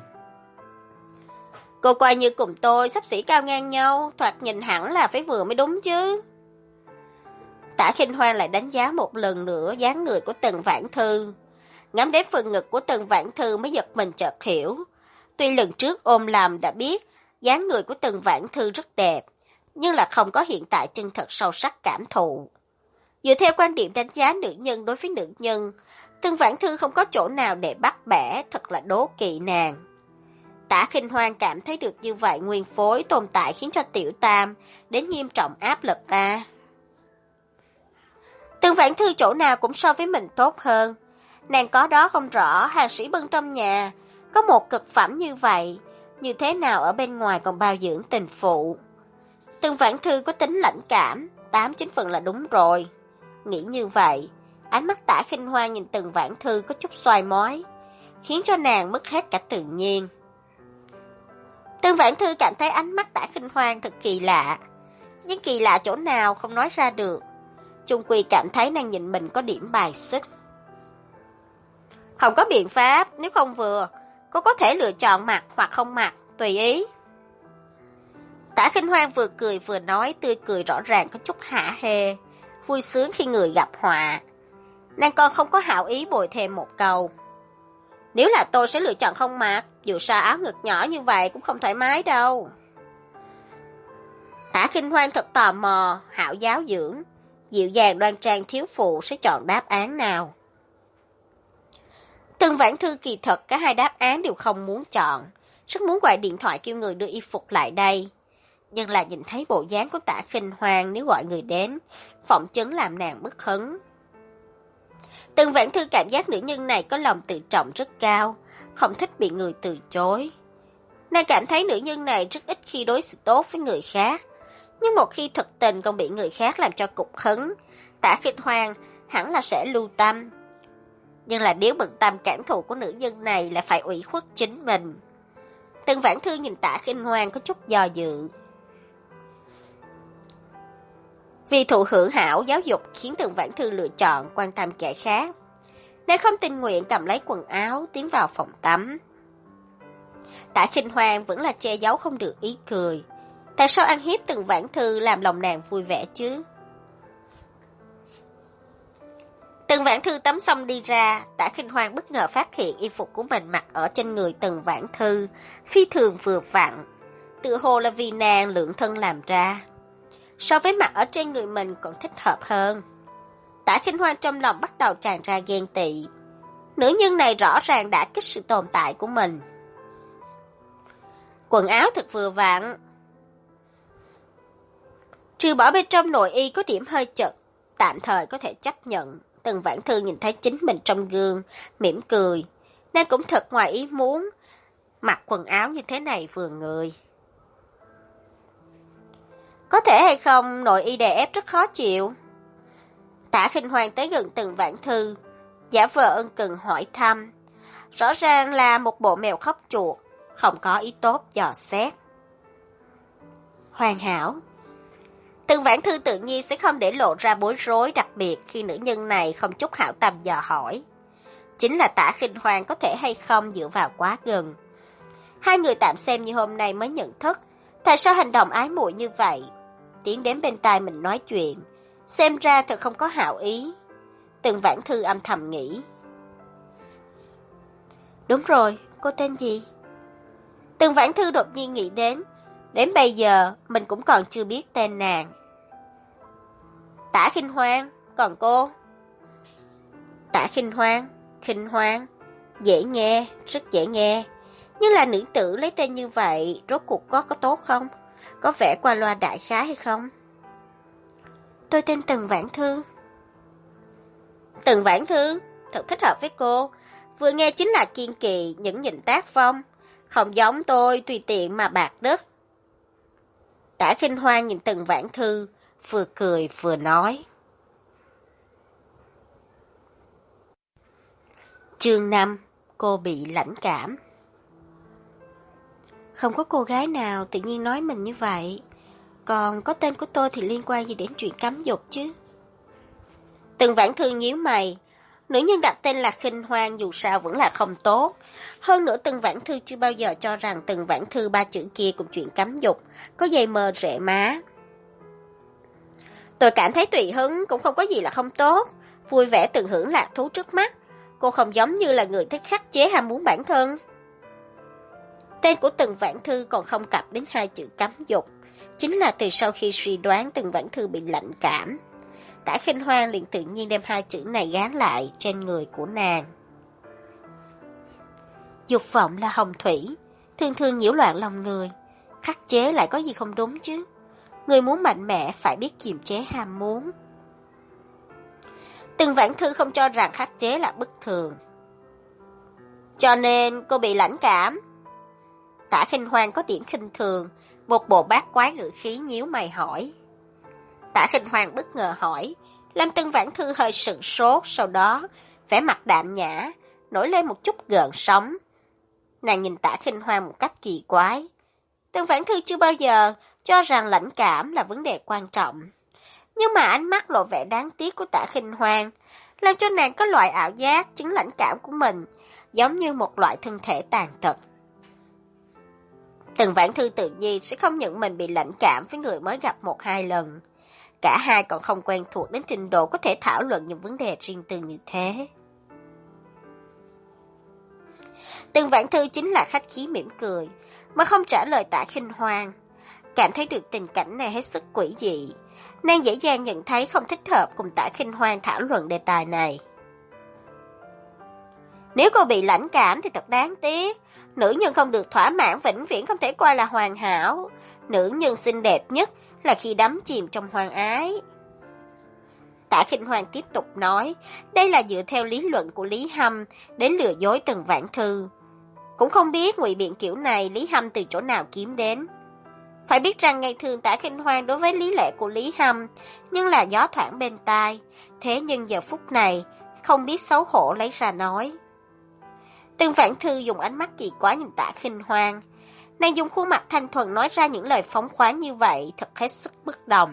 Cô coi như cùng tôi xấp xỉ cao ngang nhau, thoạt nhìn hẳn là phải vừa mới đúng chứ. Tạ Khinh Hoan lại đánh giá một lần nữa dáng người của Từng Vãn Thư. Ngắm đến phần ngực của Từng Vãn Thư mới giật mình chợt hiểu. Tuy lần trước ôm làm đã biết, dáng người của Từng Vãn Thư rất đẹp, nhưng là không có hiện tại chân thật sâu sắc cảm thụ. Dựa theo quan điểm đánh giá nữ nhân đối với nữ nhân, Từng Vãn Thư không có chỗ nào để bắt bẻ, thật là đố kỵ nàng. Tả Khinh Hoan cảm thấy được như vậy nguyên phối tồn tại khiến cho Tiểu Tam đến nghiêm trọng áp lực a. Từng Vãn Thư chỗ nào cũng so với mình tốt hơn. Nàng có đó không rõ, hàng sĩ bưng trong nhà, có một cực phẩm như vậy, như thế nào ở bên ngoài còn bao dưỡng tình phụ. Từng Vãn Thư có tính lãnh cảm, tám chín phần là đúng rồi. Nghĩ như vậy, ánh mắt Tả Khinh Hoan nhìn Từng Vãn Thư có chút xoay mói, khiến cho nàng mất hết cả tự nhiên. Từng Vãn Thư cảm thấy ánh mắt Tả Khinh Hoan thật kỳ lạ, nhưng kỳ lạ chỗ nào không nói ra được. Chung quy cảm thấy nàng nhìn mình có điểm bài xích. Không có biện pháp, nếu không vừa, cô có thể lựa chọn mặc hoặc không mặc, tùy ý. Tả Khinh Hoan vừa cười vừa nói, tươi cười rõ ràng có chút hả hê, vui sướng khi người gặp họa. Nàng còn không có hảo ý bồi thêm một câu. Nếu là tôi sẽ lựa chọn không mặc, dù sao áo ngực nhỏ như vậy cũng không thoải mái đâu. Tả Khinh Hoan thật tò mò, hảo giáo dưỡng, dịu dàng đoan trang thiếu phụ sẽ chọn đáp án nào. Từng Vãn Thư kỳ thật cả hai đáp án đều không muốn chọn, rất muốn gọi điện thoại kêu người đưa y phục lại đây. Nhưng là nhìn thấy bộ dáng của Tả Khinh Hoan nếu gọi người đến, phỏng chứng làm nàng bất hứng. Từng Vãn Thư cảm giác nữ nhân này có lòng tự trọng rất cao, không thích bị người từ chối. Nàng cảm thấy nữ nhân này rất ít khi đối xử tốt với người khác, nhưng một khi thực tình còn bị người khác làm cho cục hứng, Tả Khinh Hoan hẳn là sẽ lưu tâm. Nhưng là nếu bận tâm cảm thụ của nữ nhân này là phải ủy khuất chính mình. Từng Vãn Thư nhìn Tả Khinh Hoan có chút do dự. Vì thụ hưởng hảo giáo dục khiến Từng Vãn Thư lựa chọn quan tâm kẻ khác. Nàng không tình nguyện cầm lấy quần áo tiến vào phòng tắm. Tả Khinh Hoan vẫn là che giấu không được ý cười. Tại sao ăn hiếp Từng Vãn Thư làm lòng nàng vui vẻ chứ? Từng Vãn Thư tắm xong đi ra, Tả Khinh Hoan bất ngờ phát hiện y phục của mình mặc ở trên người Từng Vãn Thư phi thường vừa vặn, tự hồ là vì nàng lượng thân làm ra. So với mặc ở trên người mình còn thích hợp hơn. Tả Khinh Hoan trong lòng bắt đầu tràn ra ghen tị. Nữ nhân này rõ ràng đã kích sự tồn tại của mình. Quần áo thật vừa vặn. Trừ bỏ bên trong nội y có điểm hơi chật, tạm thời có thể chấp nhận. Từng Vãn Thư nhìn thấy chính mình trong gương, mỉm cười. Nàng cũng thật ngoài ý muốn, mặc quần áo như thế này vừa người. Có thể hay không, nội y đè ép rất khó chịu. Tả Khinh Hoan tới gần Từng Vãn Thư, giả vờ ân cần hỏi thăm. Rõ ràng là một bộ mèo khóc chuột, không có ý tốt dò xét. Hoàn hảo. Từng Vãn Thư tự nhiên sẽ không để lộ ra bối rối, đặc biệt khi nữ nhân này không chút hảo tâm dò hỏi. Chính là Tả Khinh Hoan có thể hay không dựa vào quá gần. Hai người tạm xem như hôm nay mới nhận thức, tại sao hành động ái muội như vậy. Tiến đến bên tai mình nói chuyện, xem ra thật không có hảo ý. Từng Vãn Thư âm thầm nghĩ. Đúng rồi, cô tên gì? Từng Vãn Thư đột nhiên nghĩ đến, đến bây giờ mình cũng còn chưa biết tên nàng. Tả Khinh Hoan, còn cô? Tả Khinh Hoan, Khinh Hoan, dễ nghe, rất dễ nghe. Nhưng là nữ tử lấy tên như vậy, rốt cuộc có có tốt không? Có vẻ qua loa đại khái hay không? Tôi tên Từng Vãn Thư. Từng Vãn Thư, thật thích hợp với cô. Vừa nghe chính là kiên kỳ, nhẫn nhịn tác phong. Không giống tôi tùy tiện mà bạc đất. Tả Khinh Hoan nhìn Từng Vãn Thư, vừa cười vừa nói. Chương năm, cô bị lãnh cảm. Không có cô gái nào tự nhiên nói mình như vậy. Còn có tên của tôi thì liên quan gì đến chuyện cấm dục chứ? Từng Vãn Thư nhíu mày. Nữ nhân đặt tên là Khinh Hoan dù sao vẫn là không tốt. Hơn nữa Từng Vãn Thư chưa bao giờ cho rằng Từng Vãn Thư ba chữ kia cùng chuyện cấm dục có dây mơ rễ má. Tôi cảm thấy tùy hứng cũng không có gì là không tốt. Vui vẻ tận hưởng lạc thú trước mắt. Cô không giống như là người thích khắc chế ham muốn bản thân. Tên của Từng Vãn Thư còn không cập đến hai chữ cấm dục. chính là từ sau khi suy đoán Tần Vãn Thư bị lạnh cảm. Tả Khinh Hoan liền tự nhiên đem hai chữ này gán lại trên người của nàng. Dục vọng là hồng thủy, thường thường nhiễu loạn lòng người, khắc chế lại có gì không đúng chứ. Người muốn mạnh mẽ phải biết kiềm chế ham muốn. Tần Vãn Thư không cho rằng khắc chế là bất thường. Cho nên cô bị lãnh cảm. Tả Khinh Hoan có điểm khinh thường, một bộ bát quái ngữ khí nhíu mày hỏi. Tả Khinh Hoan bất ngờ hỏi, làm Tần Vãn Thư hơi sững sốt, sau đó vẻ mặt đạm nhã, nổi lên một chút gợn sóng. Nàng nhìn Tả Khinh Hoan một cách kỳ quái. Tần Vãn Thư chưa bao giờ cho rằng lãnh cảm là vấn đề quan trọng. Nhưng mà ánh mắt lộ vẻ đáng tiếc của Tả Khinh Hoan làm cho nàng có loại ảo giác chứng lãnh cảm của mình giống như một loại thân thể tàn tật. Tần Vãn Thư tự nhiên sẽ không nhận mình bị lãnh cảm với người mới gặp một hai lần. Cả hai còn không quen thuộc đến trình độ có thể thảo luận những vấn đề riêng tư như thế. Tần Vãn Thư chính là khách khí mỉm cười, mà không trả lời Tả Khinh Hoan. Cảm thấy được tình cảnh này hết sức quỷ dị. Nàng dễ dàng nhận thấy không thích hợp cùng Tả Khinh Hoan thảo luận đề tài này. Nếu cô bị lãnh cảm thì thật đáng tiếc. Nữ nhân không được thỏa mãn vĩnh viễn không thể coi là hoàn hảo. Nữ nhân xinh đẹp nhất là khi đắm chìm trong hoang ái. Tả Khinh Hoan tiếp tục nói, đây là dựa theo lý luận của Lý Hâm đến lừa dối Tần Vãn Thư. Cũng không biết ngụy biện kiểu này Lý Hâm từ chỗ nào kiếm đến. Phải biết rằng ngày thường Tả Khinh Hoan đối với lý lẽ của Lý Hâm nhưng là gió thoảng bên tai, thế nhưng giờ phút này không biết xấu hổ lấy ra nói. Tần Vãn Thư dùng ánh mắt kỳ quái nhìn Tả Khinh Hoan. Nàng dùng khuôn mặt thanh thuần nói ra những lời phóng khoáng như vậy thật hết sức bất đồng.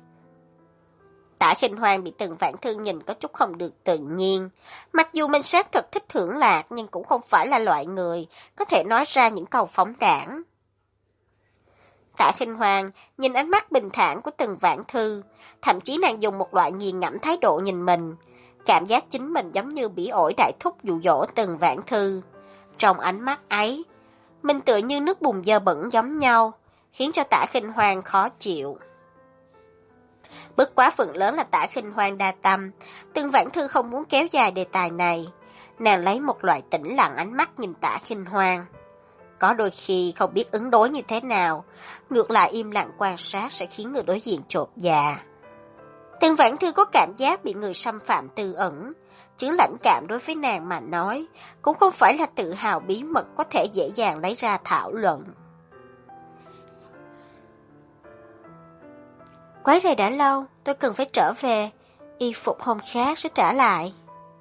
Tả Khinh Hoan bị Tần Vãn Thư nhìn có chút không được tự nhiên. Mặc dù mình xác thực thích hưởng lạc nhưng cũng không phải là loại người có thể nói ra những câu phóng đãng. Tả Khinh Hoan nhìn ánh mắt bình thản của Tần Vãn Thư, thậm chí nàng dùng một loại nghiền ngẫm thái độ nhìn mình, cảm giác chính mình giống như bỉ ổi đại thúc dụ dỗ Tần Vãn Thư. Trong ánh mắt ấy, mình tựa như nước bùn dơ bẩn giống nhau, khiến cho Tả Khinh Hoan khó chịu. Bất quá phần lớn là Tả Khinh Hoan đa tâm, Tần Vãn Thư không muốn kéo dài đề tài này. Nàng lấy một loại tĩnh lặng ánh mắt nhìn Tả Khinh Hoan. Có đôi khi không biết ứng đối như thế nào, ngược lại im lặng quan sát sẽ khiến người đối diện chột dạ. Tần Vãn Thư có cảm giác bị người xâm phạm tư ẩn, chứng lãnh cảm đối với nàng mà nói, cũng không phải là tự hào bí mật có thể dễ dàng lấy ra thảo luận. Quấy rầy đã lâu, tôi cần phải trở về, y phục hôm khác sẽ trả lại.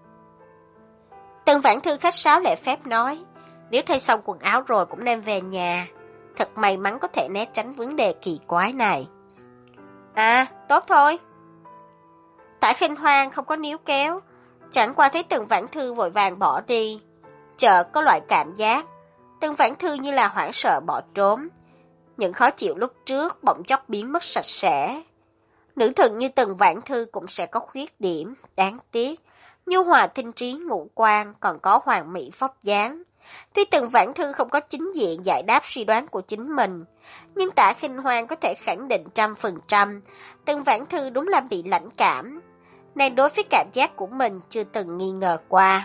Tần Vãn Thư khách sáo lễ phép nói, nếu thay xong quần áo rồi cũng nên về nhà, thật may mắn có thể né tránh vấn đề kỳ quái này. À, tốt thôi. Tả Khinh Hoan không có níu kéo, chẳng qua thấy Tần Vãn Thư vội vàng bỏ đi, chợt có loại cảm giác Tần Vãn Thư như là hoảng sợ bỏ trốn, những khó chịu lúc trước bỗng chốc biến mất sạch sẽ. Nữ thần như Tần Vãn Thư cũng sẽ có khuyết điểm, đáng tiếc, nhu hòa tinh trí ngũ quan còn có hoàn mỹ vóc dáng. Tuy Tần Vãn Thư không có chính diện giải đáp suy đoán của chính mình, nhưng Tả Khinh Hoan có thể khẳng định trăm phần trăm, Tần Vãn Thư đúng là bị lãnh cảm. Nàng đối với cảm giác của mình chưa từng nghi ngờ qua.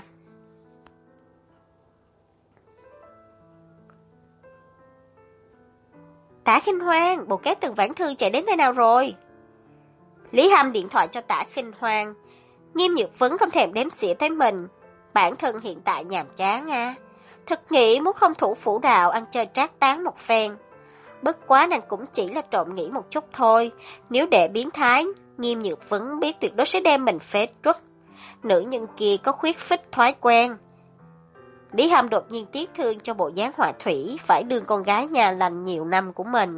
Tả Khinh Hoan, bộ két Tần Vãn Thư chạy đến nơi nào rồi? Lý Hâm điện thoại cho Tả Khinh Hoan. Nghiêm Nhược Vấn không thèm đếm xỉa tới mình. Bản thân hiện tại nhàm chán à. Thật nghĩ muốn không thủ phủ đạo ăn chơi trác tán một phen. Bất quá nàng cũng chỉ là trộm nghĩ một chút thôi. Nếu để biến thái, Nghiêm Nhược Vấn biết tuyệt đối sẽ đem mình phế truất. Nữ nhân kia có khuyết phích thói quen. Lý Hâm đột nhiên tiếc thương cho bộ dáng họa thủy phải đương con gái nhà lành nhiều năm của mình.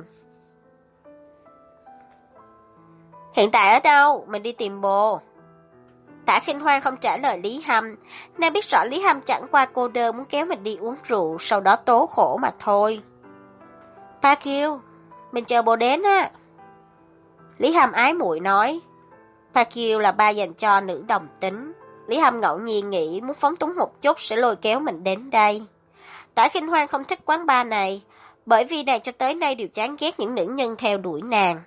Hiện tại ở đâu? Mình đi tìm bồ. Tả Khinh Hoan không trả lời Lý Hâm. Nàng biết rõ Lý Hâm chẳng qua cô đơn muốn kéo mình đi uống rượu, sau đó tố khổ mà thôi. Pa Kiều, mình chờ bồ đến á. Lý Hâm ái muội nói. Pa Kiều là ba dành cho nữ đồng tính. Lý Hâm ngẫu nhiên nghĩ muốn phóng túng một chút sẽ lôi kéo mình đến đây. Tả Khinh Hoan không thích quán bar này, bởi vì nàng cho tới nay đều chán ghét những nữ nhân theo đuổi nàng.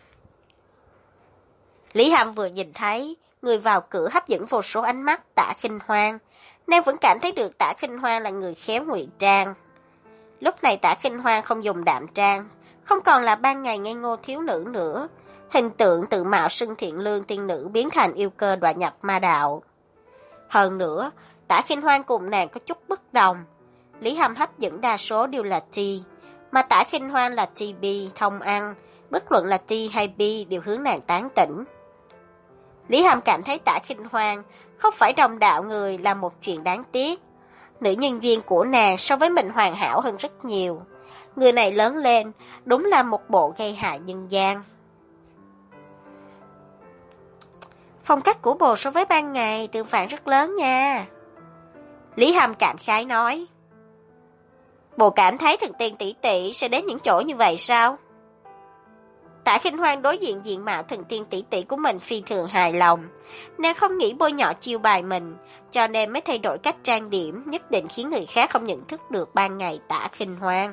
Lý Hâm vừa nhìn thấy, người vào cửa hấp dẫn vô số ánh mắt Tạ Khinh Hoan, nàng vẫn cảm thấy được Tạ Khinh Hoan là người khéo ngụy trang. Lúc này Tạ Khinh Hoan không dùng đạm trang, không còn là ban ngày ngây ngô thiếu nữ nữa, hình tượng tự mạo xưng thiện lương tiên nữ biến thành yêu cơ đọa nhập ma đạo. Hơn nữa, Tạ Khinh Hoan cùng nàng có chút bất đồng. Lý Hâm hấp dẫn đa số đều là T, mà Tạ Khinh Hoan là tê bê, thông ăn, bất luận là T hay B đều hướng nàng tán tỉnh. Lý Hâm cảm thấy Tạ Khinh Hoan không phải đồng đạo người là một chuyện đáng tiếc. Nữ nhân duyên của nàng so với mình hoàn hảo hơn rất nhiều. Người này lớn lên, đúng là một bộ gây hại nhân gian. Phong cách của bồ so với ban ngày tương phản rất lớn nha. Lý Hâm cảm khái nói. Bồ cảm thấy thần tiên tỷ tỷ sẽ đến những chỗ như vậy sao? Tạ Khinh Hoan đối diện diện mạo thần tiên tỷ tỷ của mình phi thường hài lòng. Nàng không nghĩ bôi nhọ chiêu bài mình, cho nên mới thay đổi cách trang điểm, nhất định khiến người khác không nhận thức được ban ngày Tạ Khinh Hoan.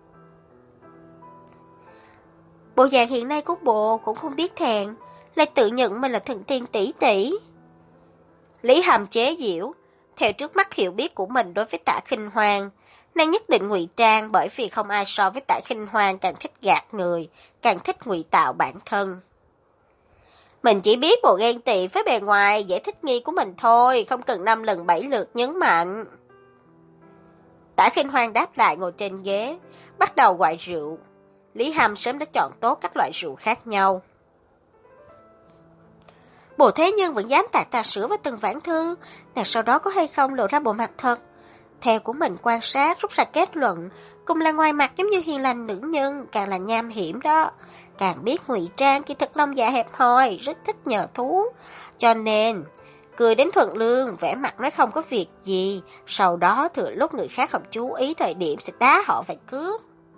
Bộ dạng hiện nay của bồ cũng không biết thẹn, lại tự nhận mình là thần tiên tỷ tỷ. Lý Hâm chế giễu, theo trước mắt hiểu biết của mình đối với Tạ Khinh Hoan, nàng nhất định ngụy trang, bởi vì không ai so với Tạ Khinh Hoan càng thích gạt người, càng thích ngụy tạo bản thân. Mình chỉ biết bộ ghen tị với bề ngoài dễ thích nghi của mình thôi, không cần năm lần bảy lượt nhấn mạnh. Tạ Khinh Hoan đáp lại ngồi trên ghế, bắt đầu gọi rượu. Lý Hâm sớm đã chọn tốt các loại rượu khác nhau. Bộ thế nhân vẫn dám tạt trà sữa với Tần Vãn Thư, nàng sau đó có hay không lộ ra bộ mặt thật? Theo của mình quan sát, rút ra kết luận, cùng là ngoài mặt giống như hiền lành nữ nhân, càng là nham hiểm đó. Càng biết ngụy trang, kỳ thực lòng dạ hẹp hòi, rất thích nhờ thú. Cho nên, cười đến thuận lương, vẻ mặt nói không có việc gì, sau đó thừa lúc người khác không chú ý thời điểm sẽ đá họ phải cướp.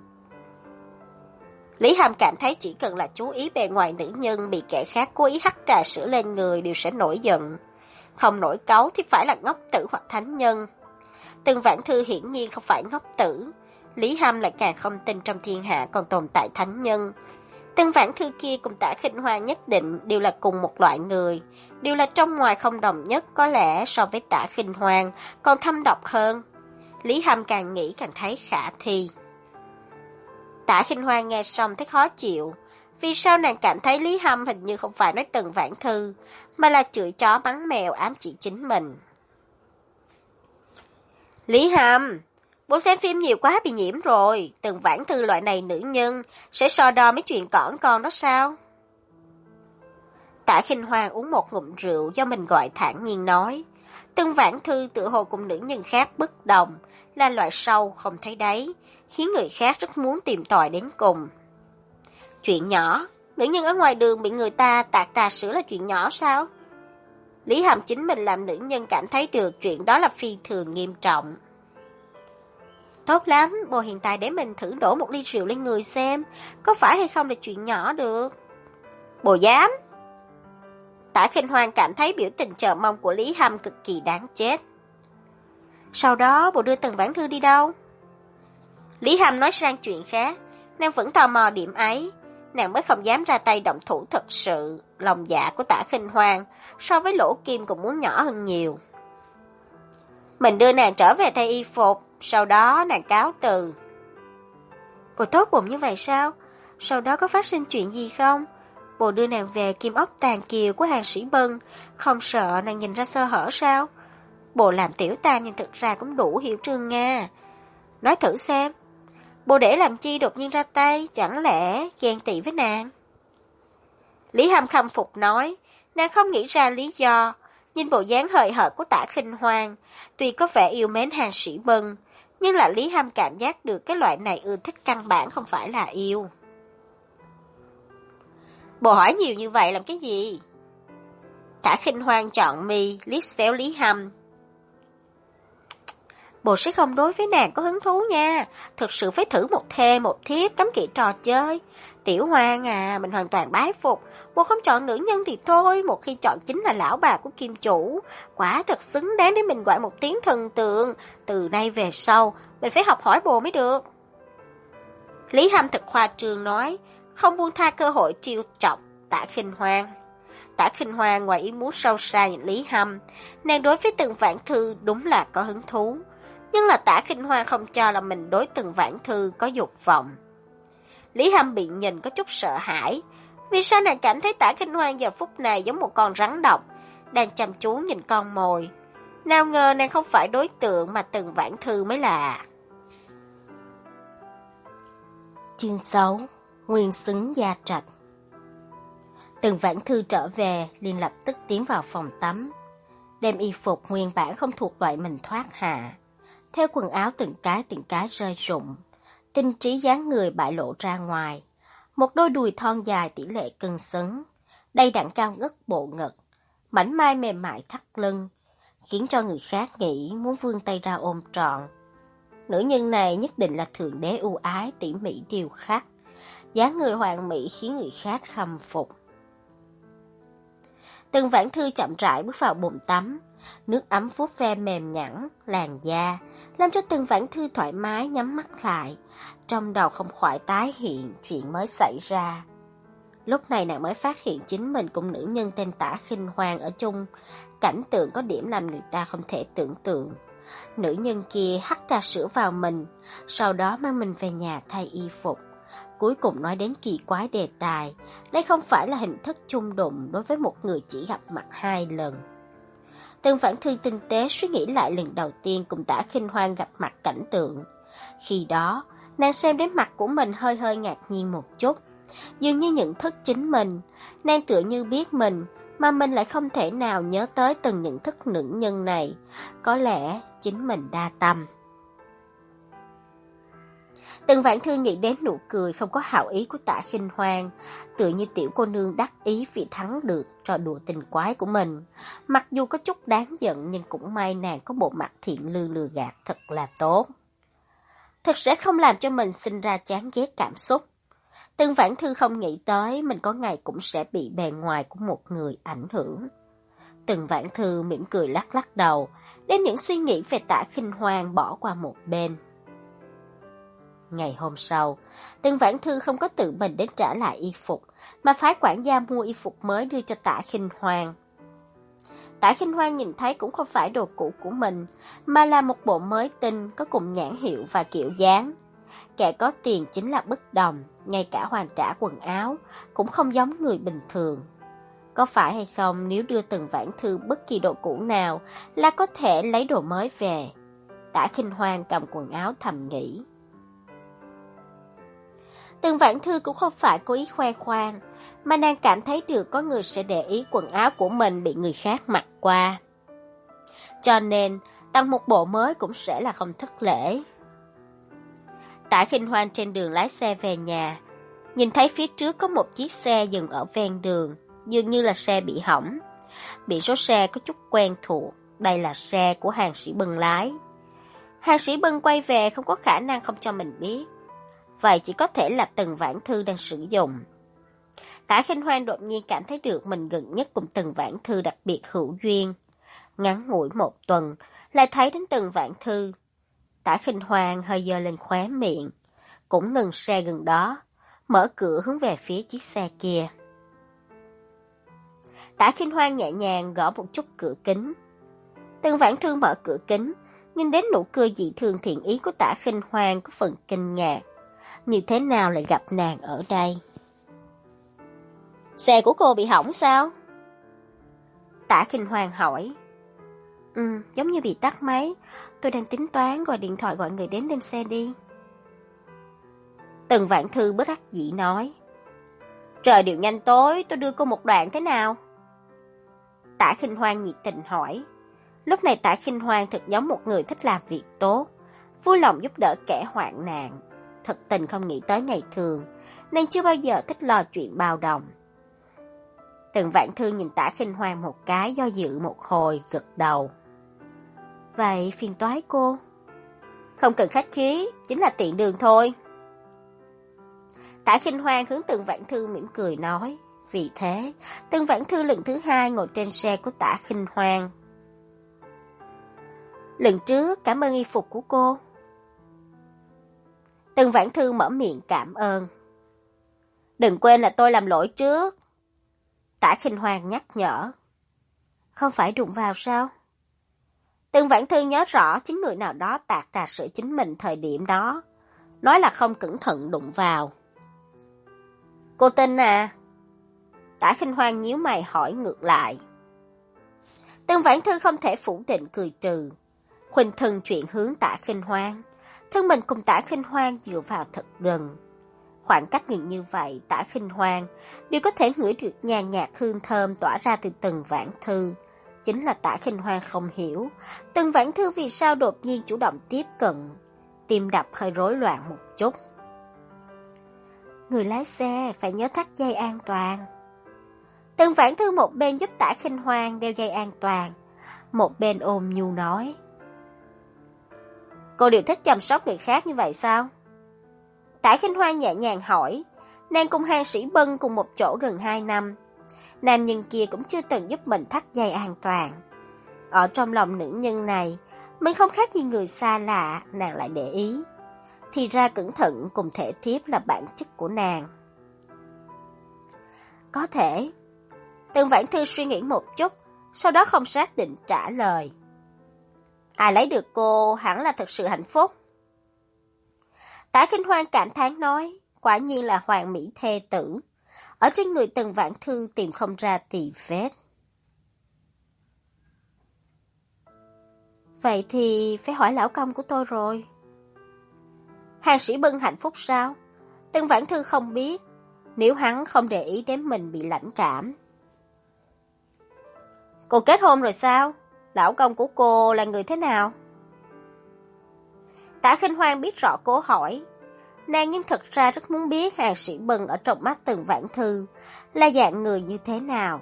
Lý Hâm cảm thấy chỉ cần là chú ý bề ngoài nữ nhân bị kẻ khác cố ý hắt trà sữa lên người đều sẽ nổi giận. Không nổi cáu thì phải là ngốc tử hoặc thánh nhân. Tần Vãn Thư hiển nhiên không phải ngốc tử. Lý Hâm lại càng không tin trong thiên hạ còn tồn tại thánh nhân. Tần Vãn Thư kia cùng Tạ Khinh Hoan nhất định đều là cùng một loại người, đều là trong ngoài không đồng nhất, có lẽ so với Tạ Khinh Hoan còn thâm độc hơn. Lý Hâm càng nghĩ càng thấy khả thi. Tạ Khinh Hoan nghe xong thấy khó chịu. Vì sao nàng cảm thấy Lý Hâm hình như không phải nói Tần Vãn Thư, mà là chửi chó mắng mèo ám chỉ chính mình. Lý Hâm, bố xem phim nhiều quá bị nhiễm rồi, Tần Vãn Thư loại này nữ nhân sẽ so đo mấy chuyện cỏn con đó sao? Tạ Khinh Hoan uống một ngụm rượu do mình gọi thản nhiên nói. Tần Vãn Thư tự hồ cùng nữ nhân khác bất đồng, là loại sâu không thấy đáy, khiến người khác rất muốn tìm tòi đến cùng. Chuyện nhỏ, nữ nhân ở ngoài đường bị người ta tạt trà sữa là chuyện nhỏ sao? Lý Hâm chính mình làm nữ nhân cảm thấy được chuyện đó là phi thường nghiêm trọng. Tốt lắm, bồ hiện tại để mình thử đổ một ly rượu lên người xem, có phải hay không là chuyện nhỏ được. Bồ dám. Tạ Khinh Hoan cảm thấy biểu tình chờ mong của Lý Hâm cực kỳ đáng chết. Sau đó bồ đưa Tần Vãn Thư đi đâu? Lý Hâm nói sang chuyện khác, nàng vẫn tò mò điểm ấy, nàng mới không dám ra tay động thủ thật sự. Lòng dạ của Tạ Khinh Hoan so với Lỗ Kim còn muốn nhỏ hơn nhiều. Mình đưa nàng trở về thay y phục, sau đó nàng cáo từ. Bồ tốt bụng như vậy sao? Sau đó có phát sinh chuyện gì không? Bồ đưa nàng về kim ốc tàn kiều của hàng sĩ Bân, không sợ nàng nhìn ra sơ hở sao? Bồ làm tiểu tam nhưng thực ra cũng đủ hiểu Trương Nga. Nói thử xem, bồ để làm chi đột nhiên ra tay, chẳng lẽ ghen tị với nàng? Lý Hâm khâm phục nói, nàng không nghĩ ra lý do. Nhìn bộ dáng hời hợt của Tạ Khinh Hoan, tuy có vẻ yêu mến hàng sĩ Bân, nhưng là Lý Hâm cảm giác được cái loại này ưa thích căn bản không phải là yêu. Bồ hỏi nhiều như vậy làm cái gì? Tạ Khinh Hoan chọn mi, liếc xéo Lý Hâm. Bồ sẽ không đối với nàng có hứng thú nha, thực sự phải thử một thê một thiếp cấm kỵ trò chơi. Tiểu Hoan à, mình hoàn toàn bái phục, bồ không chọn nữ nhân thì thôi, một khi chọn chính là lão bà của kim chủ, quả thật xứng đáng để mình gọi một tiếng thần tượng, từ nay về sau, mình phải học hỏi bồ mới được. Lý Hâm thật khoa trương nói, không buông tha cơ hội trêu chọc Tả Khinh Hoan. Tả Khinh Hoan ngoài ý muốn sâu xa nhìn Lý Hâm, nàng đối với Từng Vãn Thư đúng là có hứng thú, nhưng là Tả Khinh Hoan không cho là mình đối Từng Vãn Thư có dục vọng. Lý Hâm bị nhìn có chút sợ hãi, vì sao nàng cảm thấy Tả Khinh Hoan giờ phút này giống một con rắn độc, đang chăm chú nhìn con mồi. Nào ngờ nàng không phải đối tượng mà Từng Vãn Thư mới là. Chương sáu. Nguyên xứng gia trạch. Từng Vãn Thư trở về, liền lập tức tiến vào phòng tắm, đem y phục nguyên bản không thuộc loại mình thoát hạ, theo quần áo từng cái từng cái rơi rụng, tinh trí dáng người bại lộ ra ngoài, một đôi đùi thon dài tỷ lệ cân xứng, đầy đặn cao ngất bộ ngực, mảnh mai mềm mại thắt lưng, khiến cho người khác nghĩ muốn vươn tay ra ôm trọn. Nữ nhân này nhất định là thượng đế ưu ái tỉ mỉ điêu khắc, dáng người hoàn mỹ khiến người khác khâm phục. Từng Vãn Thư chậm rãi bước vào bồn tắm, nước ấm vuốt ve mềm nhẵn làn da, làm cho Từng Vãn Thư thoải mái nhắm mắt lại, trong đầu không khỏi tái hiện chuyện mới xảy ra. Lúc này nàng mới phát hiện chính mình cùng nữ nhân tên Tả Khinh Hoan ở chung, cảnh tượng có điểm làm người ta không thể tưởng tượng. Nữ nhân kia hắt trà sữa vào mình, sau đó mang mình về nhà thay y phục. Cuối cùng nói đến kỳ quái đề tài, đây không phải là hình thức chung đụng đối với một người chỉ gặp mặt hai lần. Từng Vãn Thư tinh tế suy nghĩ lại lần đầu tiên cùng Tả Khinh Hoan gặp mặt cảnh tượng. Khi đó, nàng xem đến mặt của mình hơi hơi ngạc nhiên một chút. Dường như nhận thức chính mình, nàng tựa như biết mình, mà mình lại không thể nào nhớ tới từng nhận thức nữ nhân này. Có lẽ chính mình đa tâm. Từng Vãn Thư nghĩ đến nụ cười không có hảo ý của Tả Khinh Hoan, tựa như tiểu cô nương đắc ý vì thắng được trò đùa tình quái của mình. Mặc dù có chút đáng giận nhưng cũng may nàng có bộ mặt thiện lương lừa gạt thật là tốt. Thật sẽ không làm cho mình sinh ra chán ghét cảm xúc. Từng Vãn Thư không nghĩ tới mình có ngày cũng sẽ bị bề ngoài của một người ảnh hưởng. Từng Vãn Thư mỉm cười lắc lắc đầu, đem những suy nghĩ về Tả Khinh Hoan bỏ qua một bên. Ngày hôm sau, Từng Vãn Thư không có tự mình đến trả lại y phục, mà phái quản gia mua y phục mới đưa cho Tả Khinh Hoan. Tả Khinh Hoan nhìn thấy cũng không phải đồ cũ của mình, mà là một bộ mới tinh có cùng nhãn hiệu và kiểu dáng. Kẻ có tiền chính là bất đồng, ngay cả hoàn trả quần áo cũng không giống người bình thường. Có phải hay không nếu đưa Từng Vãn Thư bất kỳ đồ cũ nào là có thể lấy đồ mới về? Tả Khinh Hoan cầm quần áo thầm nghĩ. Từng Vãn Thư cũng không phải cố ý khoe khoang, mà nàng cảm thấy được có người sẽ để ý quần áo của mình bị người khác mặc qua. Cho nên, tặng một bộ mới cũng sẽ là không thất lễ. Tả Khinh Hoan trên đường lái xe về nhà, nhìn thấy phía trước có một chiếc xe dừng ở ven đường, dường như là xe bị hỏng. Biển số xe có chút quen thuộc, đây là xe của Hàng Sĩ Bân lái. Hàng Sĩ Bân quay về không có khả năng không cho mình biết. Vậy chỉ có thể là Từng Vãn Thư đang sử dụng. Tả Khinh Hoan đột nhiên cảm thấy được mình gần nhất cùng Từng Vãn Thư đặc biệt hữu duyên. Ngắn ngủi một tuần, lại thấy đến Từng Vãn Thư. Tả Khinh Hoan hơi giơ lên khóe miệng, cũng ngừng xe gần đó, mở cửa hướng về phía chiếc xe kia. Tả Khinh Hoan nhẹ nhàng gõ một chút cửa kính. Từng Vãn Thư mở cửa kính, nhìn đến nụ cười dị thường thiện ý của Tả Khinh Hoan có phần kinh ngạc. Như thế nào lại gặp nàng ở đây? Xe của cô bị hỏng sao? Tả Khinh Hoan hỏi. Ừ, giống như bị tắt máy. Tôi đang tính toán gọi điện thoại gọi người đến đem xe đi. Từng Vãn Thư bất đắc dĩ nói. Trời đều nhanh tối, tôi đưa cô một đoạn thế nào? Tả Khinh Hoan nhiệt tình hỏi. Lúc này Tả Khinh Hoan thật giống một người thích làm việc tốt, vui lòng giúp đỡ kẻ hoạn nạn. Thật tình không nghĩ tới ngày thường, nên chưa bao giờ thích lo chuyện bao đồng. Từng Vãn Thư nhìn Tả Khinh Hoan một cái, do dự một hồi, gật đầu. Vậy phiền toái cô. Không cần khách khí, chính là tiện đường thôi. Tả Khinh Hoan hướng Từng Vãn Thư mỉm cười nói. Vì thế, Từng Vãn Thư lần thứ hai ngồi trên xe của Tả Khinh Hoan. Lần trước cảm ơn y phục của cô. Từng Vãn Thư mở miệng cảm ơn. Đừng quên là tôi làm lỗi trước. Tả Khinh Hoan nhắc nhở. Không phải đụng vào sao? Từng Vãn Thư nhớ rõ chính người nào đó tạt trà sữa chính mình thời điểm đó. Nói là không cẩn thận đụng vào. Cô tin à? Tả Khinh Hoan nhíu mày hỏi ngược lại. Từng Vãn Thư không thể phủ định cười trừ. Khuynh thân chuyển hướng Tả Khinh Hoan. Thân mình cùng Tả Khinh Hoan dựa vào thật gần. Khoảng cách gần như vậy, Tả Khinh Hoan đều có thể ngửi được nhàn nhạt hương thơm tỏa ra từ Từng Vãn Thư. Chính là Tả Khinh Hoan không hiểu, Từng Vãn Thư vì sao đột nhiên chủ động tiếp cận. Tim đập hơi rối loạn một chút. Người lái xe phải nhớ thắt dây an toàn. Từng Vãn Thư một bên giúp Tả Khinh Hoan đeo dây an toàn, một bên ôm nhu nói. Cô đều thích chăm sóc người khác như vậy sao? Tả Khinh Hoan nhẹ nhàng hỏi. Nàng cùng Hàn Sĩ Bân cùng một chỗ gần hai năm. Nam nhân kia cũng chưa từng giúp mình thắt dây an toàn. Ở trong lòng nữ nhân này, mình không khác gì người xa lạ, nàng lại để ý. Thì ra cẩn thận cùng thể thiếp là bản chất của nàng. Có thể. Từng Vãn Thư suy nghĩ một chút, sau đó không xác định trả lời. Ai lấy được cô hẳn là thật sự hạnh phúc. Tả Khinh Hoan cảm thán nói, quả nhiên là hoàng mỹ thê tử. Ở trên người Từng Vãn Thư tìm không ra tì vết. Vậy thì phải hỏi lão công của tôi rồi. Hàn Sĩ Bân hạnh phúc sao? Từng Vãn Thư không biết, nếu hắn không để ý đến mình bị lãnh cảm. Cô kết hôn rồi sao? Lão công của cô là người thế nào? Tả Khinh Hoan biết rõ cô hỏi. Nàng nhưng thật ra rất muốn biết Hàn Sĩ Bân ở trong mắt Từng Vãn Thư là dạng người như thế nào.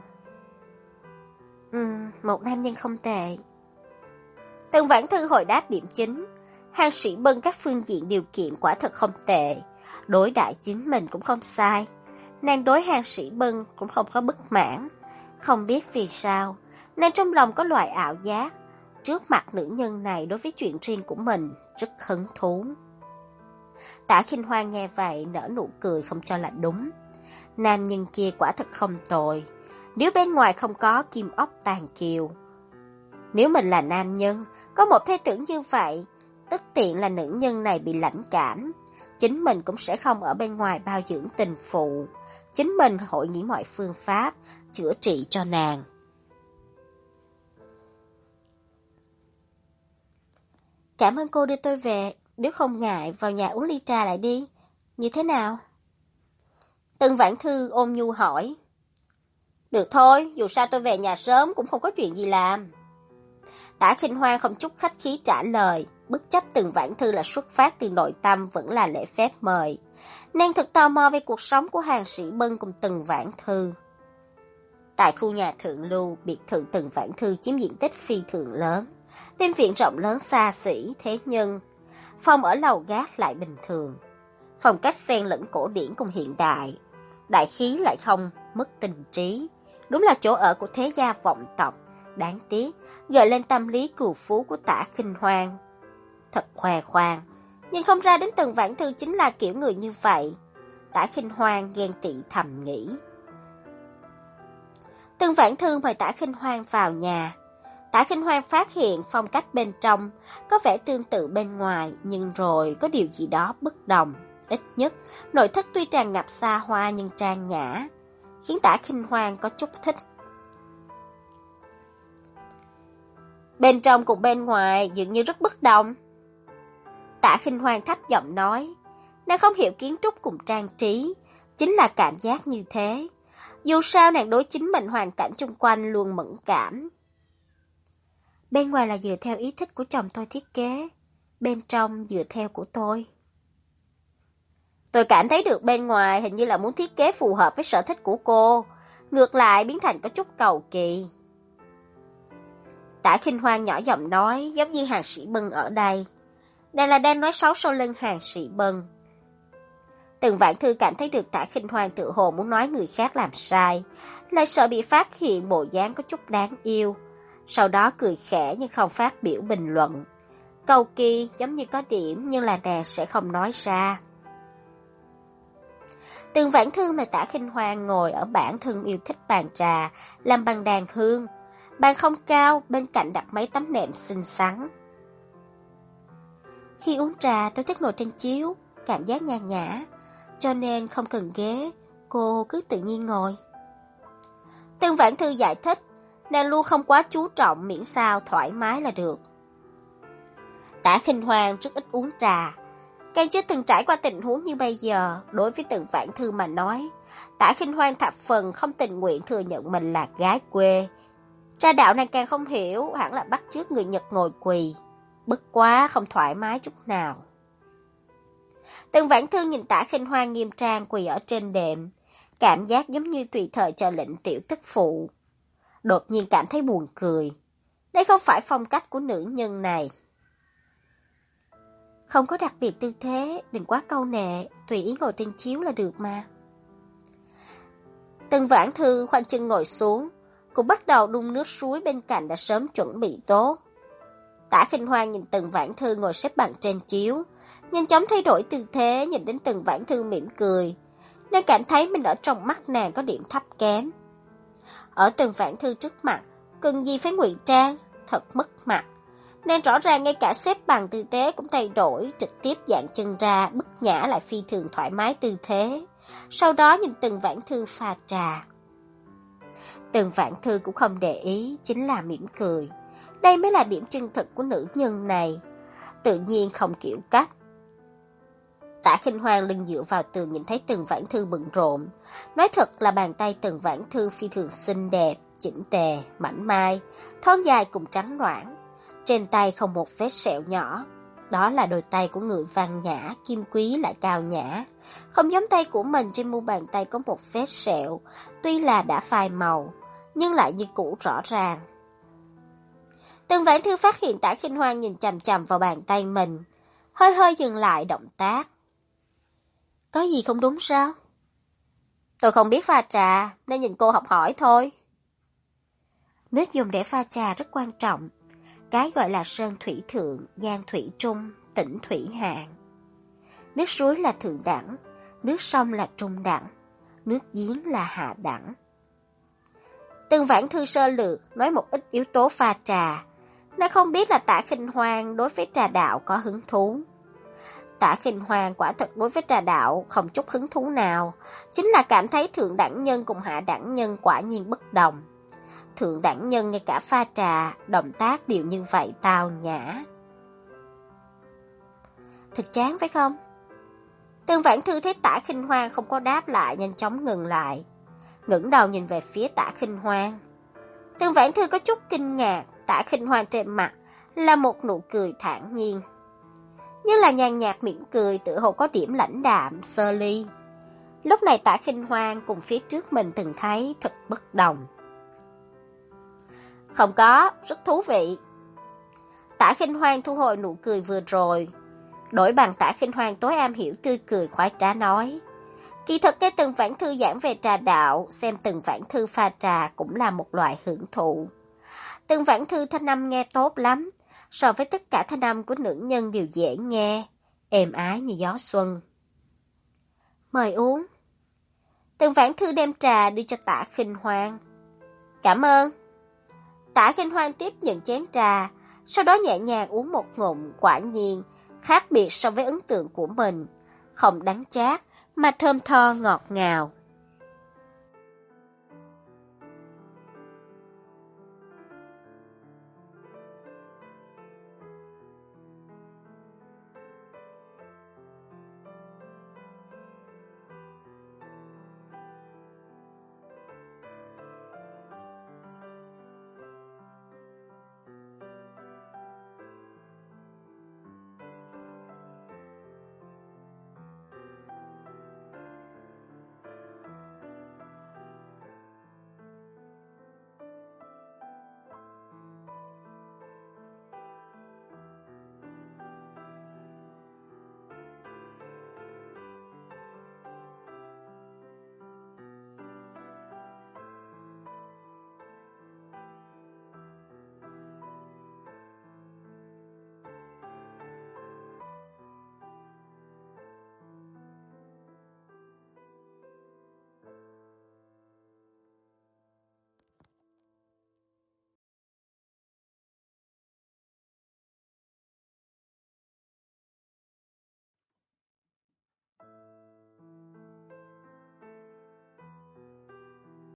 Ừm, một nam nhân không tệ. Từng Vãn Thư hồi đáp điểm chính. Hàn Sĩ Bân các phương diện điều kiện quả thật không tệ. Đối đãi chính mình cũng không sai. Nàng đối Hàn Sĩ Bân cũng không có bất mãn. Không biết vì sao, nàng trong lòng có loại ảo giác. Trước mặt nữ nhân này đối với chuyện riêng của mình rất hứng thú. Tả Khinh Hoan nghe vậy nở nụ cười không cho là đúng. Nam nhân kia quả thật không tồi. Nếu bên ngoài không có kim ốc tàn kiều. Nếu mình là nam nhân, có một thê tử như vậy, tất tiện là nữ nhân này bị lãnh cảm. Chính mình cũng sẽ không ở bên ngoài bao dưỡng tình phụ. Chính mình hội nghĩ mọi phương pháp, chữa trị cho nàng. Cảm ơn cô đưa tôi về. Nếu không ngại, vào nhà uống ly trà lại đi. Như thế nào? Từng Vãn Thư ôm nhu hỏi. Được thôi, dù sao tôi về nhà sớm cũng không có chuyện gì làm. Tả Khinh Hoan không chút khách khí trả lời. Bất chấp Từng Vãn Thư là xuất phát từ nội tâm vẫn là lễ phép mời. Nàng thật tò mò về cuộc sống của Hàn Sĩ Bân cùng Từng Vãn Thư. Tại khu nhà thượng lưu, biệt thự Từng Vãn Thư chiếm diện tích phi thường lớn. Đêm viện rộng lớn xa xỉ, thế nhưng phòng ở lầu gác lại bình thường. Phong cách xen lẫn cổ điển cùng hiện đại. Đại khí lại không mất tình trí. Đúng là chỗ ở của thế gia vọng tộc. Đáng tiếc, gợi lên tâm lý cừu phú của Tả Khinh Hoan. Thật khoe khoang. Nhưng không ra đến Từng Vãn Thư chính là kiểu người như vậy. Tả Khinh Hoan ghen tị thầm nghĩ. Từng Vãn Thư mời Tả Khinh Hoan vào nhà. Tả Khinh Hoan phát hiện phong cách bên trong có vẻ tương tự bên ngoài, nhưng rồi có điều gì đó bất đồng. Ít nhất, nội thất tuy tràn ngập xa hoa nhưng trang nhã, khiến Tả Khinh Hoan có chút thích. Bên trong cùng bên ngoài dường như rất bất đồng. Tả Khinh Hoan thấp giọng nói, nàng không hiểu kiến trúc cùng trang trí, chính là cảm giác như thế. Dù sao nàng đối chính mình hoàn cảnh chung quanh luôn mẫn cảm. Bên ngoài là dựa theo ý thích của chồng tôi thiết kế, bên trong dựa theo của tôi. Tôi cảm thấy được bên ngoài hình như là muốn thiết kế phù hợp với sở thích của cô, ngược lại biến thành có chút cầu kỳ. Tả Khinh Hoan nhỏ giọng nói, giống như Hàn Sĩ Bân ở đây. Đây là đang nói xấu sau lưng Hàn Sĩ Bân. Từng Vãn Thư cảm thấy được Tả Khinh Hoan tự hồ muốn nói người khác làm sai, lại sợ bị phát hiện bộ dáng có chút đáng yêu. Sau đó cười khẽ nhưng không phát biểu bình luận. Cầu kỳ giống như có điểm nhưng là nàng sẽ không nói ra. Tường Vãn Thư mà Tả Khinh Hoan ngồi ở bản thân yêu thích bàn trà, làm bằng đàn hương. Bàn không cao, bên cạnh đặt mấy tấm nệm xinh xắn. Khi uống trà tôi thích ngồi trên chiếu, cảm giác nhàn nhã, cho nên không cần ghế, cô cứ tự nhiên ngồi. Tường Vãn Thư giải thích, nàng luôn không quá chú trọng miễn sao thoải mái là được. Tả Khinh Hoan rất ít uống trà, càng chưa từng trải qua tình huống như bây giờ. Đối với Tường Vãn Thư mà nói, Tả Khinh Hoan thập phần không tình nguyện thừa nhận mình là gái quê. Trà đạo nàng càng không hiểu, hẳn là bắt chước người Nhật ngồi quỳ, bất quá không thoải mái chút nào. Tường Vãn Thư nhìn Tả Khinh Hoan nghiêm trang quỳ ở trên đệm, cảm giác giống như tùy thời chờ lệnh tiểu tức phụ. Đột nhiên cảm thấy buồn cười. Đây không phải phong cách của nữ nhân này. Không có đặc biệt tư thế, đừng quá câu nệ, tùy ý ngồi trên chiếu là được mà. Tường Vãn Thư khoanh chân ngồi xuống, cũng bắt đầu đun nước suối bên cạnh đã sớm chuẩn bị tốt. Tả Khinh Hoan nhìn Tường Vãn Thư ngồi xếp bằng trên chiếu, nhanh chóng thay đổi tư thế, nhìn đến Tường Vãn Thư mỉm cười, nên cảm thấy mình ở trong mắt nàng có điểm thấp kém. Ở Tường Vãn Thư trước mặt, cần gì phải ngụy trang, thật mất mặt. Nên rõ ràng ngay cả xếp bằng tư thế cũng thay đổi, trực tiếp dạng chân ra, bất nhã lại phi thường thoải mái tư thế. Sau đó nhìn Tường Vãn Thư pha trà. Tường Vãn Thư cũng không để ý, chính là mỉm cười. Đây mới là điểm chân thực của nữ nhân này, tự nhiên không kiểu cách. Tả Khinh Hoan lưng dựa vào tường nhìn thấy Tường Vãn Thư bận rộn. Nói thật là bàn tay Tường Vãn Thư phi thường xinh đẹp, chỉnh tề, mảnh mai, thon dài cùng trắng noãn. Trên tay không một vết sẹo nhỏ. Đó là đôi tay của người văn nhã, kim quý lại cao nhã. Không giống tay của mình, trên mu bàn tay có một vết sẹo, tuy là đã phai màu, nhưng lại như cũ rõ ràng. Tường Vãn Thư phát hiện Tả Khinh Hoan nhìn chằm chằm vào bàn tay mình, hơi hơi dừng lại động tác. Có gì không đúng sao? Tôi không biết pha trà, nên nhìn cô học hỏi thôi. Nước dùng để pha trà rất quan trọng. Cái gọi là sơn thủy thượng, giang thủy trung, tĩnh thủy hạ. Nước suối là thượng đẳng, nước sông là trung đẳng, nước giếng là hạ đẳng. Tường Vãn Thư sơ lược nói một ít yếu tố pha trà. Nó không biết là Tả Khinh Hoan đối với trà đạo có hứng thú. Tả Khinh Hoan quả thật đối với trà đạo không chút hứng thú nào, chính là cảm thấy thượng đẳng nhân cùng hạ đẳng nhân quả nhiên bất đồng. Thượng đẳng nhân ngay cả pha trà, động tác đều như vậy tao nhã. Thật chán phải không? Tường Vãn Thư thấy Tả Khinh Hoan không có đáp lại, nhanh chóng ngừng lại, ngẩng đầu nhìn về phía Tả Khinh Hoan. Tường Vãn Thư có chút kinh ngạc, Tả Khinh Hoan trên mặt là một nụ cười thản nhiên, nhưng là nhàn nhạt mỉm cười, tựa hồ có điểm lãnh đạm, sơ ly. Lúc này Tả Khinh Hoan cùng phía trước mình từng thấy thật bất đồng. Không có, rất thú vị. Tả Khinh Hoan thu hồi nụ cười vừa rồi, đổi bằng Tả Khinh Hoan tối am hiểu tươi cười khoái trá nói. Kỳ thực cái Tường Vãn Thư giảng về trà đạo, xem Tường Vãn Thư pha trà cũng là một loại hưởng thụ. Tường Vãn Thư thanh âm nghe tốt lắm, so với tất cả thanh âm của nữ nhân đều dễ nghe, êm ái như gió xuân. Mời uống. Tường Vãn Thư đem trà đưa cho Tả Khinh Hoan. Cảm ơn. Tả Khinh Hoan tiếp nhận chén trà, sau đó nhẹ nhàng uống một ngụm, quả nhiên khác biệt so với ấn tượng của mình, không đắng chát mà thơm tho ngọt ngào.